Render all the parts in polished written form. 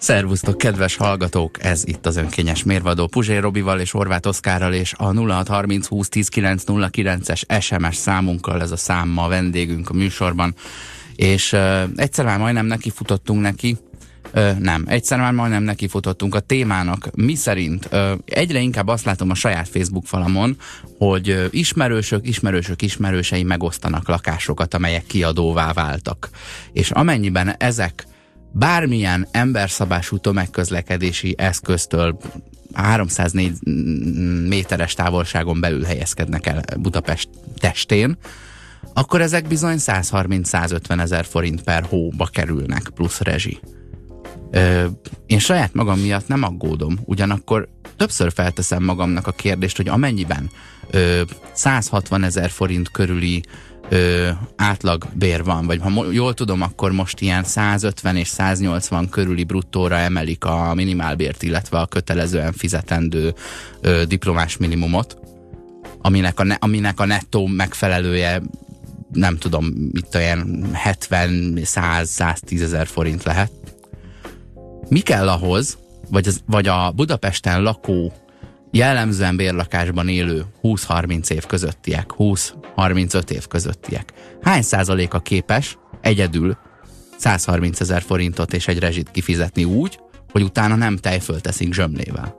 Szervusztok, kedves hallgatók! Ez itt az önkényes mérvadó Puzsér Robival és Horváth Oszkárral, és a 0630 20 10 909-es SMS számunkkal, ez a szám ma vendégünk a műsorban. És egyszer már majdnem nekifutottunk neki, egyszer már majdnem nekifutottunk a témának, mi szerint egyre inkább azt látom a saját Facebook falamon, hogy ismerősei megosztanak lakásokat, amelyek kiadóvá váltak. És amennyiben ezek bármilyen emberszabású tömegközlekedési eszköztől 304 méteres távolságon belül helyezkednek el Budapest testén, akkor ezek bizony 130-150 ezer forint per hóba kerülnek, plusz rezsi. Én saját magam miatt nem aggódom, ugyanakkor többször felteszem magamnak a kérdést, hogy amennyiben 160 ezer forint körüli átlagbér van, vagy ha jól tudom, akkor most ilyen 150 és 180 körüli bruttóra emelik a minimálbért, illetve a kötelezően fizetendő diplomás minimumot, aminek a nettó megfelelője, nem tudom, itt olyan 70-100-110 ezer forint lehet. Mi kell ahhoz, vagy a Budapesten lakó, jellemzően bérlakásban élő 20-30 év közöttiek, 20-35 év közöttiek, hány százaléka képes egyedül 130 ezer forintot és egy rezsit kifizetni úgy, hogy utána nem tejfölteszik zsömlével?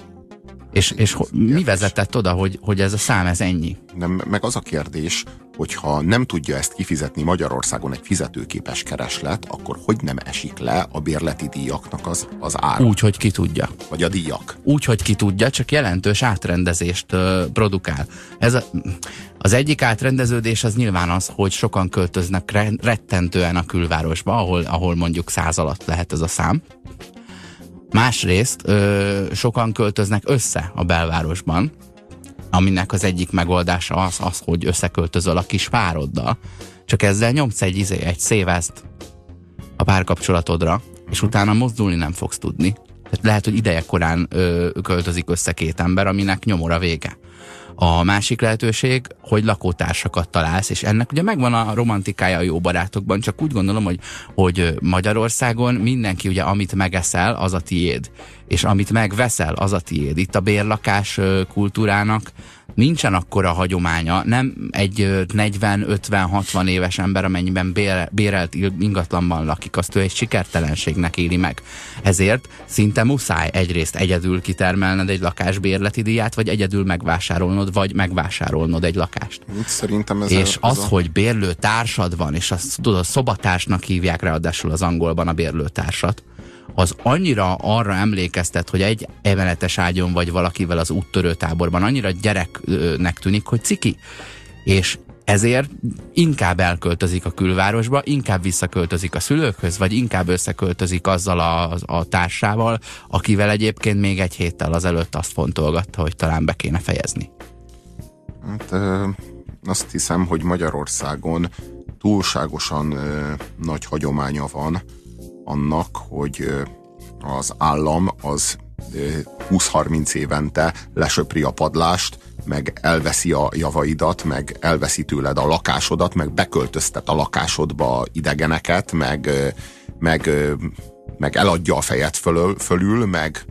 És mi vezetett oda, hogy ez a szám, ez ennyi? Nem, meg az a kérdés, hogyha nem tudja ezt kifizetni Magyarországon egy fizetőképes kereslet, akkor hogy nem esik le a bérleti díjaknak az ára? Úgy, hogy ki tudja. Vagy a díjak? Úgy, hogy ki tudja, csak jelentős átrendezést produkál. Az egyik átrendeződés az nyilván az, hogy sokan költöznek rettentően a külvárosba, ahol mondjuk 100 alatt lehet ez a szám. Másrészt sokan költöznek össze a belvárosban, aminek az egyik megoldása az, hogy összeköltözöl a kis pároddal. Csak ezzel nyomsz egy szévezt a párkapcsolatodra, és utána mozdulni nem fogsz tudni. Tehát lehet, hogy idejekorán költözik össze két ember, aminek nyomora vége. A másik lehetőség, hogy lakótársakat találsz, és ennek ugye megvan a romantikája a jó barátokban, csak úgy gondolom, hogy Magyarországon mindenki ugye amit megeszel, az a tiéd, és amit megveszel, az a tiéd. Itt a bérlakás kultúrának nincsen akkora hagyománya, nem egy 40-50-60 éves ember, amennyiben bérelt ingatlanban lakik, azt ő egy sikertelenségnek éli meg. Ezért szinte muszáj egyrészt egyedül kitermelned egy lakásbérleti díját, vagy egyedül megvásárolnod egy lakást. Szerintem hogy bérlő társad van, és azt tudod, szobatársnak hívják ráadásul az angolban a bérlőtársat, az annyira arra emlékeztet, hogy egy emeletes ágyon vagy valakivel az úttörőtáborban, annyira gyereknek tűnik, hogy ciki. És ezért inkább elköltözik a külvárosba, inkább visszaköltözik a szülőkhöz, vagy inkább összeköltözik azzal a társával, akivel egyébként még egy héttel azelőtt azt fontolgatta, hogy talán be kéne fejezni. Hát azt hiszem, hogy Magyarországon túlságosan nagy hagyománya van annak, hogy az állam az 20-30 évente lesöpri a padlást, meg elveszi a javaidat, meg elveszi tőled a lakásodat, meg beköltöztet a lakásodba idegeneket, meg eladja a fejed fölül,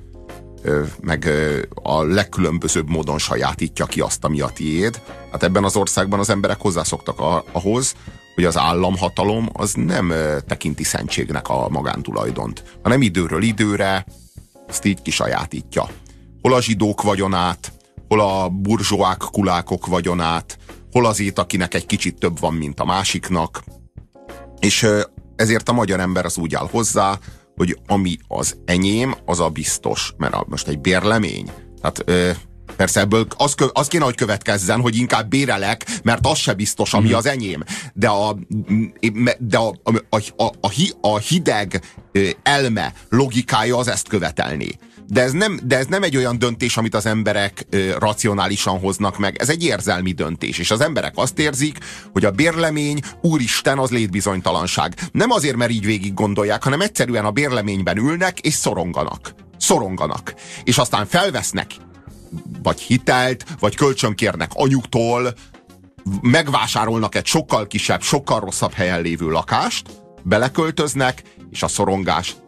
meg a legkülönbözőbb módon sajátítja ki azt, ami a tiéd. Hát ebben az országban az emberek hozzászoktak ahhoz, hogy az államhatalom az nem tekinti szentségnek a magántulajdont, hanem időről időre azt így kisajátítja. Hol a zsidók vagyonát, hol a burzsóák, kulákok vagyonát, hol azért, akinek egy kicsit több van, mint a másiknak. És ezért a magyar ember az úgy áll hozzá, hogy ami az enyém, az a biztos. Mert most egy bérlemény, tehát persze ebből az kéne, hogy következzen, hogy inkább bérelek, mert az se biztos, ami az enyém. De a hideg elme logikája az ezt követelné. De ez nem egy olyan döntés, amit az emberek racionálisan hoznak meg. Ez egy érzelmi döntés. És az emberek azt érzik, hogy a bérlemény, úristen, az létbizonytalanság. Nem azért, mert így végig gondolják, hanem egyszerűen a bérleményben ülnek és szoronganak. És aztán felvesznek vagy hitelt, vagy kölcsönkérnek anyuktól, megvásárolnak egy sokkal kisebb, sokkal rosszabb helyen lévő lakást, beleköltöznek, és a szorongás így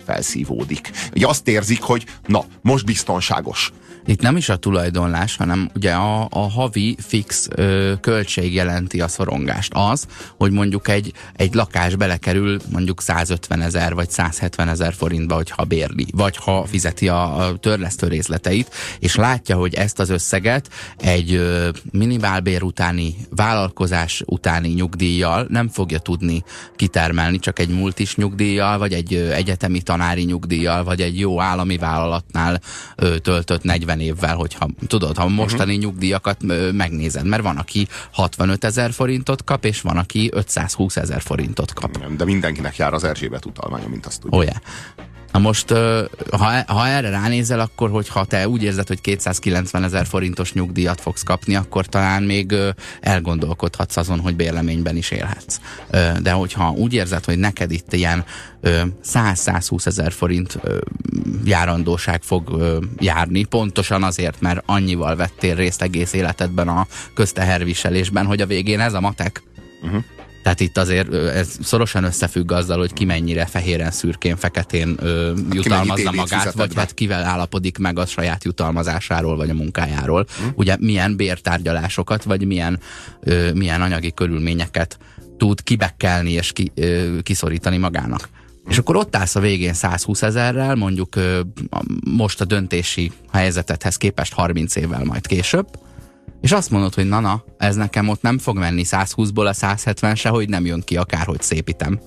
felszívódik. Ugye azt érzik, hogy na, most biztonságos. Itt nem is a tulajdonlás, hanem ugye a havi fix költség jelenti a szorongást. Az, hogy mondjuk egy lakás belekerül mondjuk 150 000 vagy 170 000 forintba, hogyha bérli, vagy ha fizeti a törlesztő részleteit, és látja, hogy ezt az összeget egy minimálbér utáni, vállalkozás utáni nyugdíjjal nem fogja tudni kitermelni, csak egy multis nyugdíjjal, vagy egy egyetemi tanári nyugdíjjal, vagy egy jó állami vállalatnál töltött 40 évvel, hogyha tudod, ha mostani nyugdíjakat megnézed, mert van, aki 65 000 forintot kap, és van, aki 520 000 forintot kap. De mindenkinek jár az Erzsébet utalmánya, mint azt tudjuk. Oh, yeah. Na most, ha erre ránézel, akkor hogyha te úgy érzed, hogy 290 000 forintos nyugdíjat fogsz kapni, akkor talán még elgondolkodhatsz azon, hogy bérleményben is élhetsz. De hogyha úgy érzed, hogy neked itt ilyen 100-120 000 forint járandóság fog járni, pontosan azért, mert annyival vettél részt egész életedben a közteherviselésben, hogy a végén ez a matek. Tehát itt azért ez szorosan összefügg azzal, hogy ki mennyire fehéren, szürkén, feketén jutalmazza magát, vagy hát kivel állapodik meg a saját jutalmazásáról, vagy a munkájáról. Ugye milyen bértárgyalásokat, vagy milyen anyagi körülményeket tud kibekkelni és kiszorítani magának. És akkor ott állsz a végén 120 000-rel, mondjuk most a döntési helyzetedhez képest 30 évvel majd később, és azt mondod, hogy na, ez nekem ott nem fog menni 120-ból a 170 se, hogy nem jön ki, akárhogy szépítem.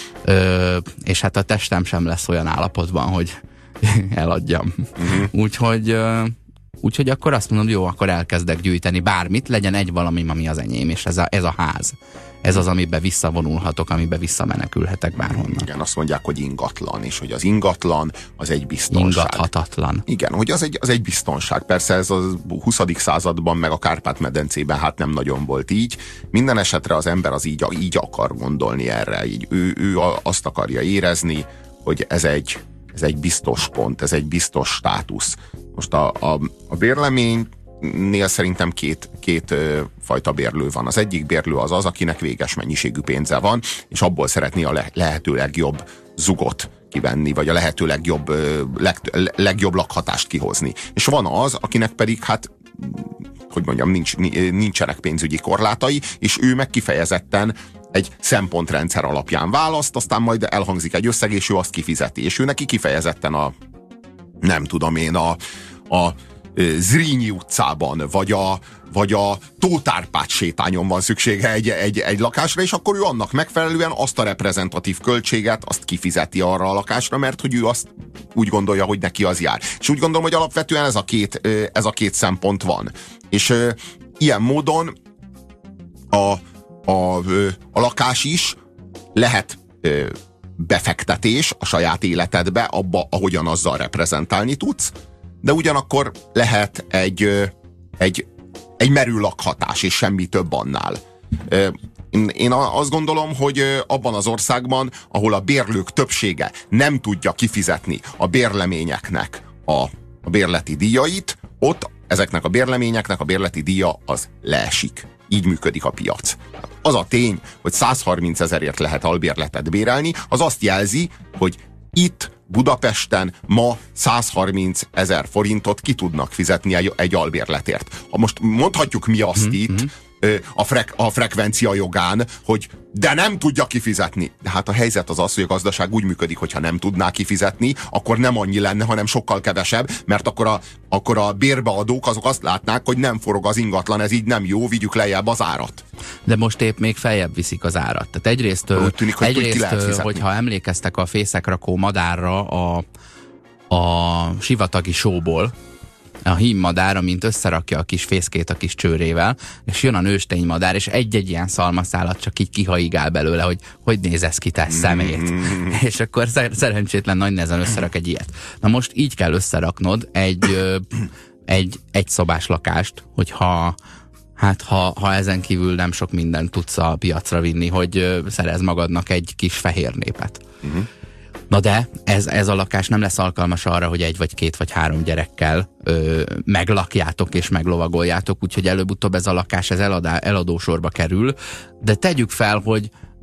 És hát a testem sem lesz olyan állapotban, hogy eladjam. Úgyhogy akkor azt mondom, jó, akkor elkezdek gyűjteni bármit, legyen egy valami, ami az enyém, és ez a ház. Ez az, amiben visszavonulhatok, amiben visszamenekülhetek bárhonnan. Igen, azt mondják, hogy ingatlan, és hogy az ingatlan az egy biztonság. Ingathatatlan. Igen, hogy az egy biztonság. Persze ez a 20. században, meg a Kárpát-medencében hát nem nagyon volt így. Minden esetre az ember az így akar gondolni erre. Így ő azt akarja érezni, hogy ez egy biztos pont, ez egy biztos státusz. Most a bérleménynél szerintem két fajta bérlő van. Az egyik bérlő az, akinek véges mennyiségű pénze van, és abból szeretné a lehető legjobb zugot kivenni, vagy a lehető legjobb lakhatást kihozni. És van az, akinek pedig hát, hogy mondjam, nincsenek pénzügyi korlátai, és ő meg kifejezetten egy szempontrendszer alapján választ, aztán majd elhangzik egy összeg, és ő azt kifizeti. És ő neki kifejezetten a Zrínyi utcában, vagy a Tóth Árpád sétányon van szüksége egy lakásra, és akkor ő annak megfelelően azt a reprezentatív költséget, azt kifizeti arra a lakásra, mert hogy ő azt úgy gondolja, hogy neki az jár. És úgy gondolom, hogy alapvetően ez a két szempont van. És ilyen módon a lakás is lehet befektetés a saját életedbe, abba, ahogyan azzal reprezentálni tudsz, de ugyanakkor lehet egy merő lakhatás, és semmi több annál. Én azt gondolom, hogy abban az országban, ahol a bérlők többsége nem tudja kifizetni a bérleményeknek a bérleti díjait, ott ezeknek a bérleményeknek a bérleti díja az leesik. Így működik a piac. Az a tény, hogy 130 000-ért lehet albérletet bérelni, az azt jelzi, hogy itt Budapesten ma 130 000 forintot ki tudnak fizetni egy albérletért. Most mondhatjuk mi azt itt a frekvencia jogán, hogy de nem tudja kifizetni. De hát a helyzet az, hogy a gazdaság úgy működik, hogyha nem tudná kifizetni, akkor nem annyi lenne, hanem sokkal kevesebb, mert akkor a bérbeadók azok azt látnák, hogy nem forog az ingatlan, ez így nem jó, vigyük lejjebb az árat. De most épp még feljebb viszik az árat. Tehát egyrészt, hogyha emlékeztek a fészekrakó madárra a sivatagi showból, a hímmadár, amint összerakja a kis fészkét a kis csőrével, és jön a nőstény madár, és egy-egy ilyen szalmaszálat csak így kihaigál belőle, hogy néz ez ki, te szemét. És akkor szerencsétlen nagy nehezen összerak egy ilyet. Na most így kell összeraknod egy szobás lakást, hogyha ha ezen kívül nem sok mindent tudsz a piacra vinni, hogy szerez magadnak egy kis fehér népet. Na de ez a lakás nem lesz alkalmas arra, hogy 1 vagy 2 vagy 3 gyerekkel meglakjátok és meglovagoljátok, úgyhogy előbb-utóbb ez a lakás eladósorba kerül, de tegyük fel, hogy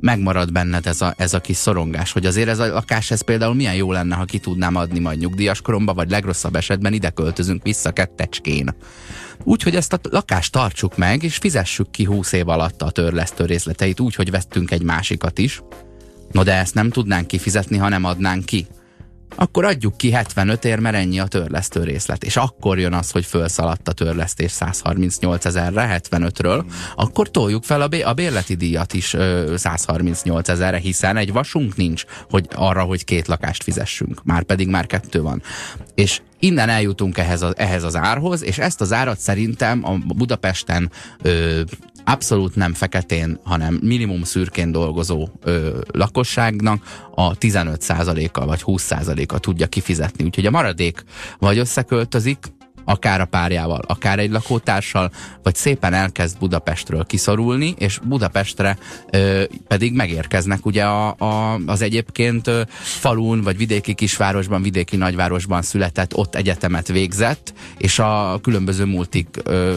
megmarad benned ez a kis szorongás, hogy azért ez a lakás, ez például milyen jó lenne, ha ki tudnám adni majd nyugdíjas koromba, vagy legrosszabb esetben ide költözünk vissza kettecskén. Úgyhogy ezt a lakást tartsuk meg, és fizessük ki 20 év alatt a törlesztő részleteit, úgy, hogy vettünk egy másikat is. No, de ezt nem tudnánk kifizetni, ha nem adnánk ki. Akkor adjuk ki 75 ér, mert ennyi a törlesztő részlet. És akkor jön az, hogy fölszaladt a törlesztés 138 000-re, 75-ről, akkor toljuk fel a bérleti díjat is 138 000-re, hiszen egy vasunk nincs hogy arra, hogy 2 lakást fizessünk. Márpedig már 2 van. És innen eljutunk ehhez az árhoz, és ezt az árat szerintem a Budapesten abszolút nem feketén, hanem minimum szürkén dolgozó lakosságnak a 15%-a vagy 20%-a tudja kifizetni. Úgyhogy a maradék vagy összeköltözik, akár a párjával, akár egy lakótársal, vagy szépen elkezd Budapestről kiszorulni, és Budapestre pedig megérkeznek ugye az egyébként falun, vagy vidéki kisvárosban, vidéki nagyvárosban született, ott egyetemet végzett, és a különböző multik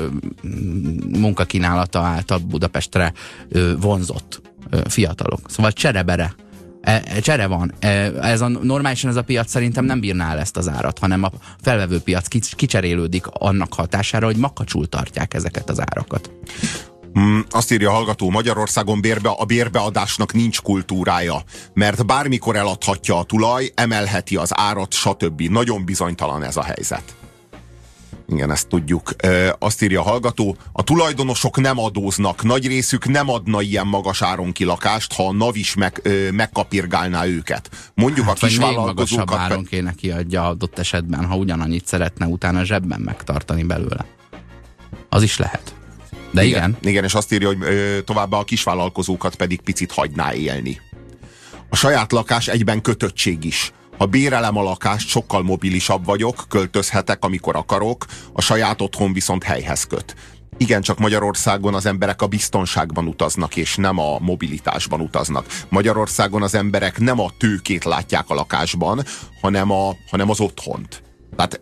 munkakínálata által Budapestre vonzott fiatalok. Szóval cserebere. Csere van. Normálisan ez a piac szerintem nem bírná el ezt az árat, hanem a felvevő piac kicserélődik annak hatására, hogy makacsul tartják ezeket az árakat. Azt írja a hallgató, Magyarországon a bérbeadásnak nincs kultúrája, mert bármikor eladhatja a tulaj, emelheti az árat, stb. Nagyon bizonytalan ez a helyzet. Igen, ezt tudjuk. Azt írja a hallgató, a tulajdonosok nem adóznak, nagy részük nem adna ilyen magas áron ki lakást, ha a NAV is megkapirgálná őket. Mondjuk a kisvállalkozókat... magasabb áron kéne kiadja adott esetben, ha ugyanannyit szeretne utána zsebben megtartani belőle. Az is lehet. De igen. Igen, és azt írja, hogy továbbá a kisvállalkozókat pedig picit hagyná élni. A saját lakás egyben kötöttség is. Ha bérelem a lakást, sokkal mobilisabb vagyok, költözhetek, amikor akarok, a saját otthon viszont helyhez köt. Igen, csak Magyarországon az emberek a biztonságban utaznak, és nem a mobilitásban utaznak. Magyarországon az emberek nem a tőkét látják a lakásban, hanem az otthont. Tehát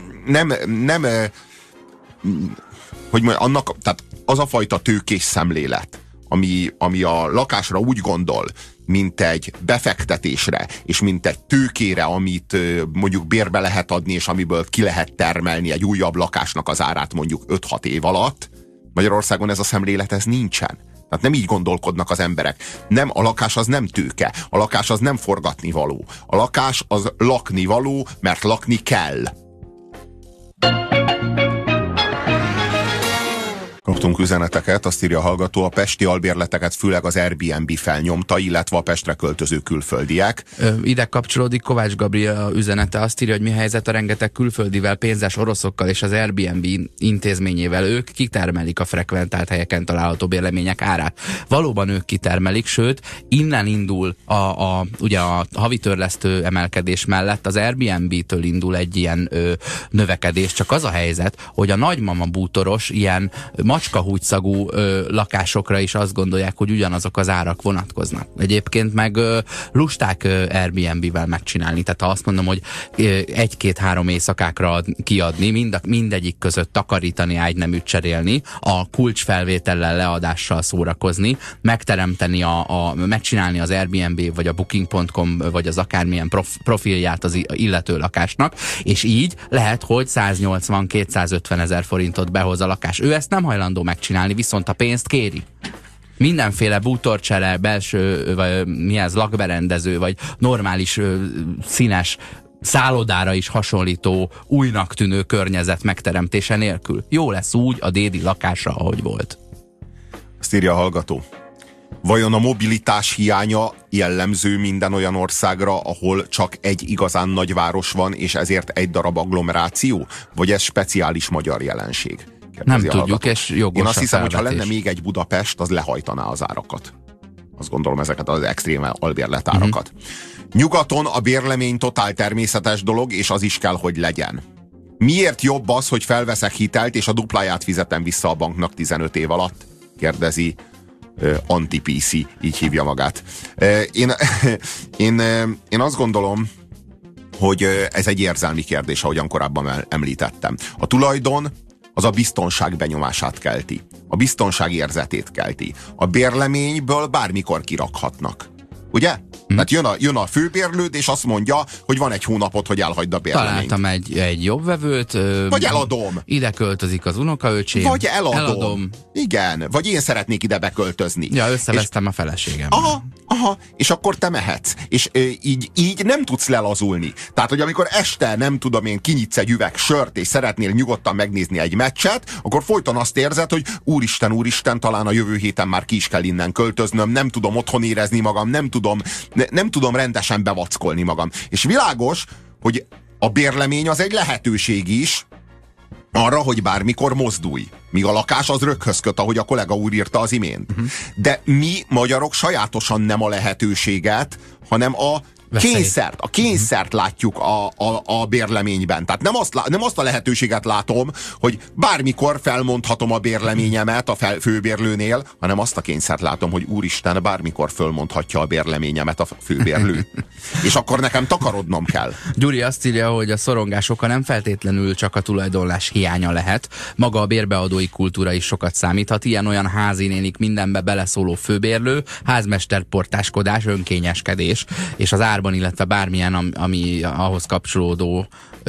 tehát az a fajta tőkés szemlélet, ami a lakásra úgy gondol, mint egy befektetésre, és mint egy tőkére, amit mondjuk bérbe lehet adni, és amiből ki lehet termelni egy újabb lakásnak az árát mondjuk 5-6 év alatt. Magyarországon ez a szemlélet, ez nincsen. Tehát nem így gondolkodnak az emberek. Nem, a lakás az nem tőke, a lakás az nem forgatnivaló. A lakás az laknivaló, mert lakni kell. Kaptunk üzeneteket, azt írja a hallgató, a pesti albérleteket főleg az Airbnb felnyomta, illetve a Pestre költöző külföldiek. Ide kapcsolódik Kovács Gabriel üzenete, azt írja, hogy mi helyzet a rengeteg külföldivel, pénzes oroszokkal és az Airbnb intézményével. Ők kitermelik a frekventált helyeken található bérlemények árát. Valóban ők kitermelik, sőt, innen indul ugye a havi törlesztő emelkedés mellett az Airbnb-től indul egy ilyen növekedés. Csak az a helyzet, hogy a nagymama bútoros ilyen macskahúgyszagú lakásokra is azt gondolják, hogy ugyanazok az árak vonatkoznak. Egyébként meg lusták Airbnb-vel megcsinálni. Tehát ha azt mondom, hogy 1-2-3 éjszakákra kiadni, mindegyik között takarítani, ágyneműt cserélni, a kulcsfelvétellel, leadással szórakozni, megteremteni, megcsinálni az Airbnb, vagy a Booking.com, vagy az akármilyen profilját az illető lakásnak, és így lehet, hogy 180-250 ezer forintot behoz a lakás. Ő ezt nem hajlandó megcsinálni, viszont a pénzt kéri. Mindenféle bútorcsere, belső, vagy mi ez, lakberendező, vagy normális színes szállodára is hasonlító, újnak tűnő környezet megteremtése nélkül. Jó lesz úgy a dédi lakásra, ahogy volt. Ezt írja a hallgató. Vajon a mobilitás hiánya jellemző minden olyan országra, ahol csak egy igazán nagyváros van, és ezért egy darab agglomeráció? Vagy ez speciális magyar jelenség? Nem tudjuk, és jogos. Én azt hiszem, hogy ha lenne még egy Budapest, az lehajtaná az árakat. Azt gondolom, ezeket az extrém albérletárakat. Nyugaton a bérlemény totál természetes dolog, és az is kell, hogy legyen. Miért jobb az, hogy felveszek hitelt, és a dupláját fizetem vissza a banknak 15 év alatt? Kérdezi Anti-PC, így hívja magát. Én azt gondolom, hogy ez egy érzelmi kérdés, ahogyan korábban említettem. A tulajdon az a biztonság benyomását kelti. A biztonság érzetét kelti. A bérleményből bármikor kirakhatnak. Ugye? Tehát jön a főbérlőd, és azt mondja, hogy van egy hónapot, hogy elhagyd a bérleményt. Találtam egy jobb vevőt. Vagy eladom. Ide költözik az unokaöcsém. Vagy eladom. Igen, vagy én szeretnék ide beköltözni. Ja, összevesztem a feleségem. Aha, és akkor te mehetsz. És így nem tudsz lelazulni. Tehát, hogy amikor este, nem tudom én, kinyitsz egy üveg sört, és szeretnél nyugodtan megnézni egy meccset, akkor folyton azt érzed, hogy úristen, talán a jövő héten már ki is kell innen költöznöm, nem tudom otthon érezni magam, nem tudom rendesen bevackolni magam. És világos, hogy a bérlemény az egy lehetőség is arra, hogy bármikor mozdulj. Míg a lakás az röghöz köt, ahogy a kollega úr írta az imént. De mi magyarok sajátosan nem a lehetőséget, hanem a kényszert látjuk a bérleményben. Tehát nem azt a lehetőséget látom, hogy bármikor felmondhatom a bérleményemet a főbérlőnél, hanem azt a kényszert látom, hogy úristen, bármikor fölmondhatja a bérleményemet a főbérlő. És akkor nekem takarodnom kell. Gyuri azt írja, hogy a szorongás oka nem feltétlenül csak a tulajdonlás hiánya lehet. Maga a bérbeadói kultúra is sokat számíthat. Ilyen-olyan házinénik mindenbe beleszóló főbérlő, házmesterportáskodás, önkényeskedés, és az árban, illetve bármilyen, ami ahhoz kapcsolódó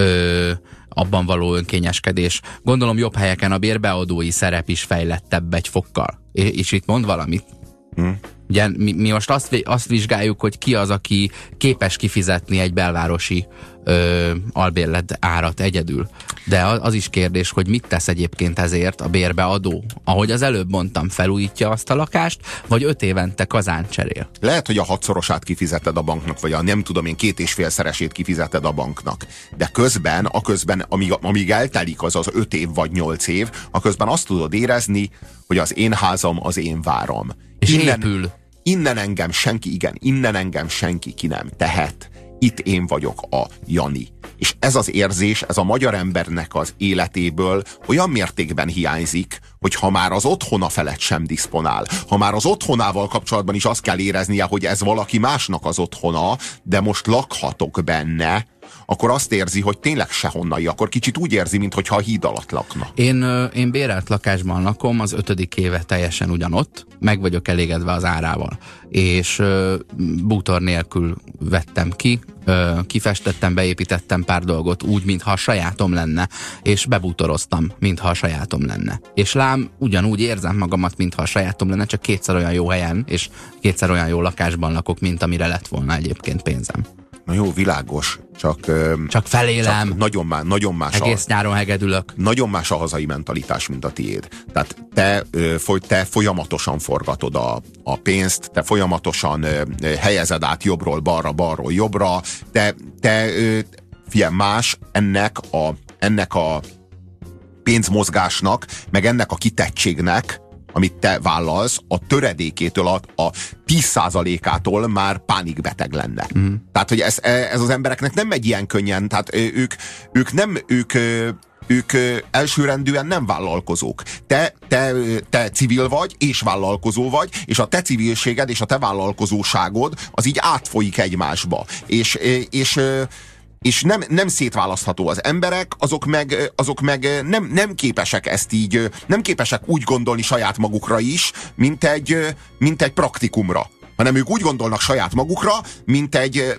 abban való önkényeskedés. Gondolom jobb helyeken a bérbeadói szerep is fejlettebb egy fokkal. És itt mond valamit. Ugye mi most azt vizsgáljuk, hogy ki az, aki képes kifizetni egy belvárosi albérlet árat egyedül. De az is kérdés, hogy mit tesz egyébként ezért a bérbeadó. Ahogy az előbb mondtam, felújítja azt a lakást, vagy 5 évente kazán cserél. Lehet, hogy a 6-szorosát kifizeted a banknak, vagy a nem tudom én 2,5-szeresét kifizeted a banknak. De közben, amíg eltelik az 5 év vagy 8 év, aközben azt tudod érezni, hogy az én házam, az én váram. És épül. Innen engem senki ki nem tehet. Itt én vagyok a Jani. És ez az érzés, ez a magyar embernek az életéből olyan mértékben hiányzik, hogy ha már az otthona felett sem diszponál, ha már az otthonával kapcsolatban is azt kell éreznie, hogy ez valaki másnak az otthona, de most lakhatok benne, akkor azt érzi, hogy tényleg sehonnai, akkor kicsit úgy érzi, mintha a híd alatt lakna. Én bérelt lakásban lakom, az 5. éve teljesen ugyanott, meg vagyok elégedve az árával. És bútor nélkül vettem ki, kifestettem, beépítettem pár dolgot úgy, mintha a sajátom lenne, és bebútoroztam, mintha a sajátom lenne. És lám, ugyanúgy érzem magamat, mintha a sajátom lenne, csak 2-szer olyan jó helyen, és 2-szer olyan jó lakásban lakok, mint amire lett volna egyébként pénzem. Na jó, világos, csak felélem. Csak nagyon más. Egész nyáron hegedülök. Nagyon más a hazai mentalitás, mint a tiéd. Tehát te folyamatosan forgatod a pénzt, te folyamatosan helyezed át jobbról balra, balról jobbra. Figyelj, más ennek a pénzmozgásnak, meg ennek a kitettségnek, amit te vállalsz, a töredékétől, a 10%-ától már pánikbeteg lenne. Tehát, hogy ez az embereknek nem megy ilyen könnyen, tehát ők elsőrendűen nem vállalkozók. Te civil vagy, és vállalkozó vagy, és a te civilséged és a te vállalkozóságod az így átfolyik egymásba. És nem szétválasztható. Az emberek, azok meg nem képesek ezt így, nem képesek úgy gondolni saját magukra is, mint egy praktikumra. Hanem ők úgy gondolnak saját magukra, mint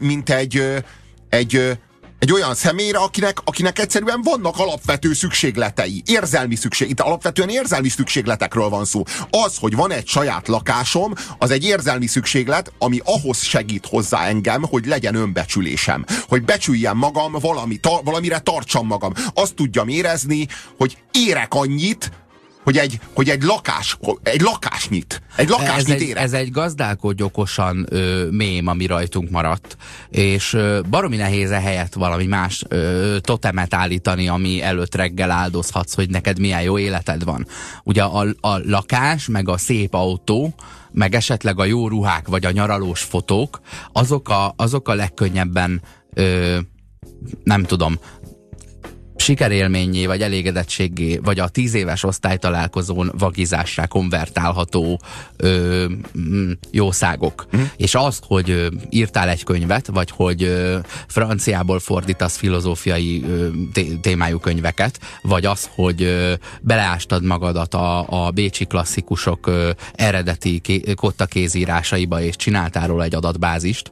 egy olyan személyre, akinek egyszerűen vannak alapvető szükségletei, itt alapvetően érzelmi szükségletekről van szó. Az, hogy van egy saját lakásom, az egy érzelmi szükséglet, ami ahhoz segít hozzá engem, hogy legyen önbecsülésem. Hogy becsüljem magam, valamire tartsam magam. Azt tudjam érezni, hogy érek annyit, hogy egy lakásnyit érek. Ez egy gazdálkodj okosan mém, ami rajtunk maradt, és baromi nehéz helyett valami más totemet állítani, ami előtt reggel áldozhatsz, hogy neked milyen jó életed van. Ugye a lakás, meg a szép autó, meg esetleg a jó ruhák, vagy a nyaralós fotók, azok a legkönnyebben nem tudom, sikerélményé, vagy elégedettségé, vagy a 10 éves osztálytalálkozón vagizássá konvertálható jószágok. És azt, hogy írtál egy könyvet, vagy hogy franciából fordítasz filozófiai témájú könyveket, vagy az, hogy beleástad magadat a bécsi klasszikusok eredeti kotta kézírásaiba, és csináltál róla egy adatbázist.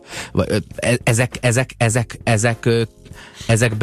Ezek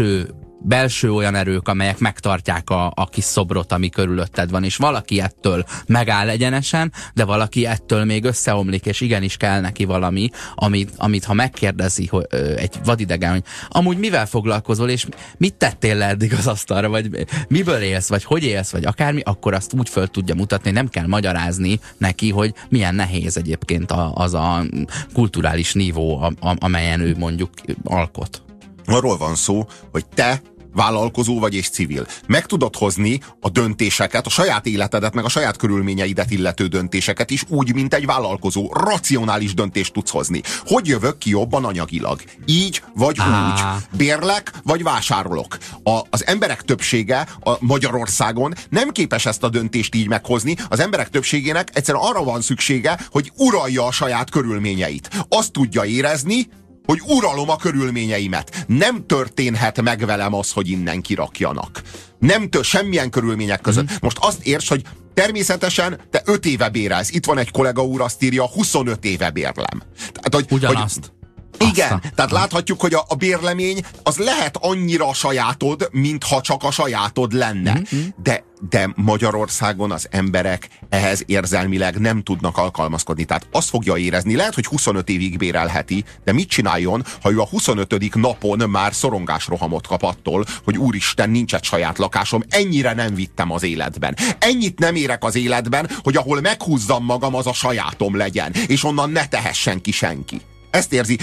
belső olyan erők, amelyek megtartják a kis szobrot, ami körülötted van, és valaki ettől megáll egyenesen, de valaki ettől még összeomlik, és igenis kell neki valami, amit ha megkérdezi egy vadidegen, hogy amúgy mivel foglalkozol, és mit tettél le eddig az asztalra, vagy miből élsz, vagy hogy élsz, vagy akármi, akkor azt úgy föl tudja mutatni, nem kell magyarázni neki, hogy milyen nehéz egyébként az a kulturális nívó, amelyen ő mondjuk alkot. Arról van szó, hogy te vállalkozó vagy és civil. Meg tudod hozni a döntéseket, a saját életedet, meg a saját körülményeidet illető döntéseket is úgy, mint egy vállalkozó. Racionális döntést tudsz hozni. Hogy jövök ki jobban anyagilag? Így vagy úgy. Bérlek vagy vásárolok. Az emberek többsége Magyarországon nem képes ezt a döntést így meghozni. Az emberek többségének egyszerűen arra van szüksége, hogy uralja a saját körülményeit. Azt tudja érezni, hogy uralom a körülményeimet. Nem történhet meg velem az, hogy innen kirakjanak. Semmilyen körülmények között. Most azt érts, hogy természetesen te 5 éve bérelsz. Itt van egy kollega úr, azt írja, 25 éve bérlem. Tehát, ugyanazt. Igen, tehát láthatjuk, hogy a bérlemény az lehet annyira a sajátod, mintha csak a sajátod lenne. De Magyarországon az emberek ehhez érzelmileg nem tudnak alkalmazkodni. Tehát azt fogja érezni, lehet, hogy 25 évig bérelheti, de mit csináljon, ha ő a 25. napon már szorongásrohamot kap attól, hogy úristen, nincs egy saját lakásom, ennyire nem vittem az életben. Ennyit nem érek az életben, hogy ahol meghúzzam magam, az a sajátom legyen, és onnan ne tehessen ki senki. Ezt érzi,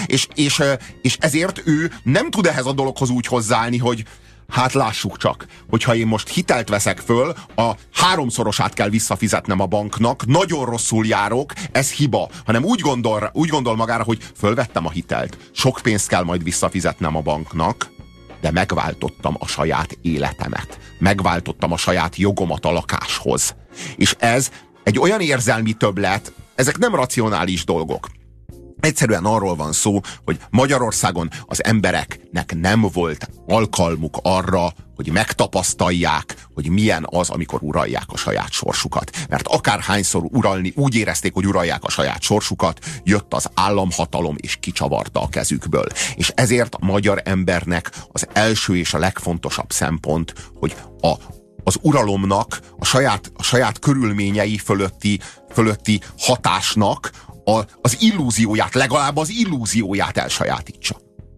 és ezért ő nem tud ehhez a dologhoz úgy hozzáállni, hogy hát lássuk csak, hogyha én most hitelt veszek föl, a 3-szorosát kell visszafizetnem a banknak, nagyon rosszul járok, ez hiba, hanem úgy gondol magára, hogy fölvettem a hitelt, sok pénzt kell majd visszafizetnem a banknak, de megváltottam a saját életemet, megváltottam a saját jogomat a lakáshoz. És ez egy olyan érzelmi többlet, ezek nem racionális dolgok. Egyszerűen arról van szó, hogy Magyarországon az embereknek nem volt alkalmuk arra, hogy megtapasztalják, hogy milyen az, amikor uralják a saját sorsukat. Mert akárhányszor uralni, úgy érezték, hogy uralják a saját sorsukat, jött az államhatalom és kicsavarta a kezükből. És ezért a magyar embernek az első és a legfontosabb szempont, hogy az uralomnak, a saját körülményei fölötti hatásnak az illúzióját, legalább az illúzióját elsajátítsa.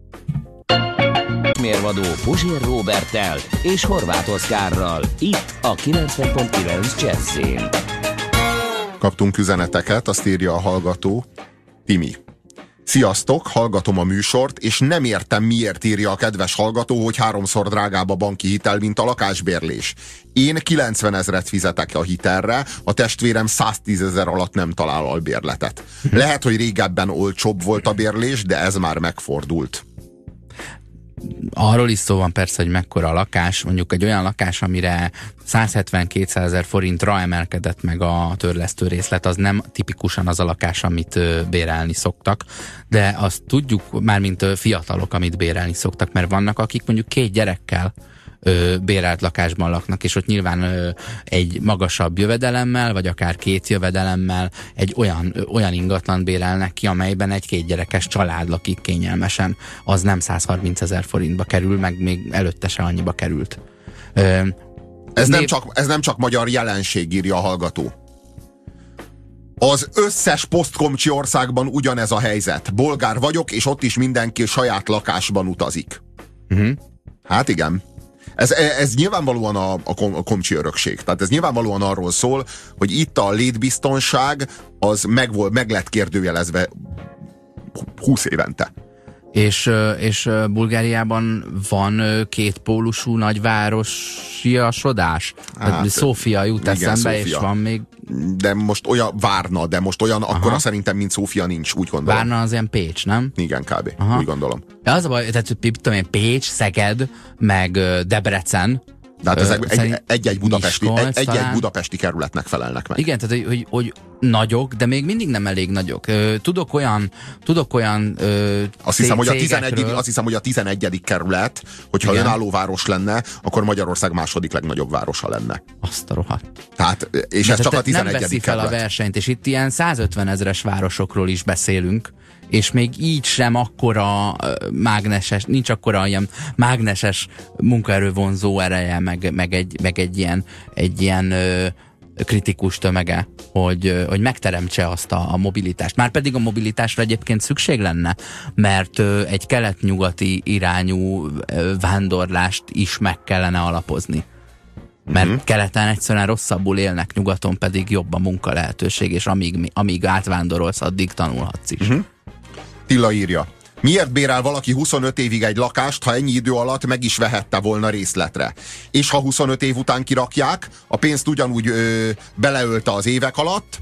Mérvadó Puzsér Róberttel és Horváth Oszkárral, itt a 90.9 Jazzyn. Kaptunk üzeneteket, azt írja a hallgató, Timi. Sziasztok, hallgatom a műsort, és nem értem, miért írja a kedves hallgató, hogy 3-szor drágább a banki hitel, mint a lakásbérlés. Én 90 000 fizetek a hitelre, a testvérem 110 000 alatt nem talál albérletet. Lehet, hogy régebben olcsóbb volt a bérlés, de ez már megfordult. Arról is szó van persze, hogy mekkora a lakás, mondjuk egy olyan lakás, amire 170-200 000 forintra emelkedett meg a törlesztő részlet, az nem tipikusan az a lakás, amit bérelni szoktak, de azt tudjuk már, mint fiatalok, amit bérelni szoktak, mert vannak, akik mondjuk 2 gyerekkel bérelt lakásban laknak, és ott nyilván egy magasabb jövedelemmel, vagy akár 2 jövedelemmel egy olyan ingatlan bérelnek ki, amelyben egy 2 gyerekes család lakik kényelmesen. Az nem 130 000 forintba kerül, meg még előtte se annyiba került. Ez nem csak magyar jelenség, írja a hallgató. Az összes posztkomcsi országban ugyanez a helyzet. Bolgár vagyok, és ott is mindenki saját lakásban utazik. Hát igen. Ez nyilvánvalóan a komcsi örökség. Tehát ez nyilvánvalóan arról szól, hogy itt a létbiztonság az meg lett kérdőjelezve 20 évente. És Bulgáriában van kétpólusú nagyvárosiasodás. Hát, Szófia jut eszembe, Szófia. És van még... De most olyan várna, akkora szerintem, mint Szófia nincs, úgy gondolom. Várna az ilyen Pécs, nem? Igen, kb. Úgy gondolom. De az a baj, tehát tudom én, Pécs, Szeged, meg Debrecen, de hát ezek egy-egy budapesti kerületnek felelnek meg. Igen, tehát hogy nagyok, de még mindig nem elég nagyok. Tudok olyan azt hiszem, hogy a 11. kerület, hogyha önálló város lenne, akkor Magyarország második legnagyobb városa lenne. Azt a rohadt. Tehát, és ez csak a 11. nem veszi fel a versenyt, és itt ilyen 150 000-es városokról is beszélünk, és még így sem akkora mágneses, nincs akkora ilyen mágneses munkaerővonzó ereje, meg egy ilyen kritikus tömege, hogy megteremtse azt a mobilitást. Márpedig a mobilitásra egyébként szükség lenne, mert egy kelet-nyugati irányú vándorlást is meg kellene alapozni. Mert keleten egyszerűen rosszabbul élnek, nyugaton pedig jobb a munka lehetőség, és amíg átvándorolsz, addig tanulhatsz is. Tilla írja: miért bérel valaki 25 évig egy lakást, ha ennyi idő alatt meg is vehette volna részletre? És ha 25 év után kirakják, a pénzt ugyanúgy beleölte az évek alatt,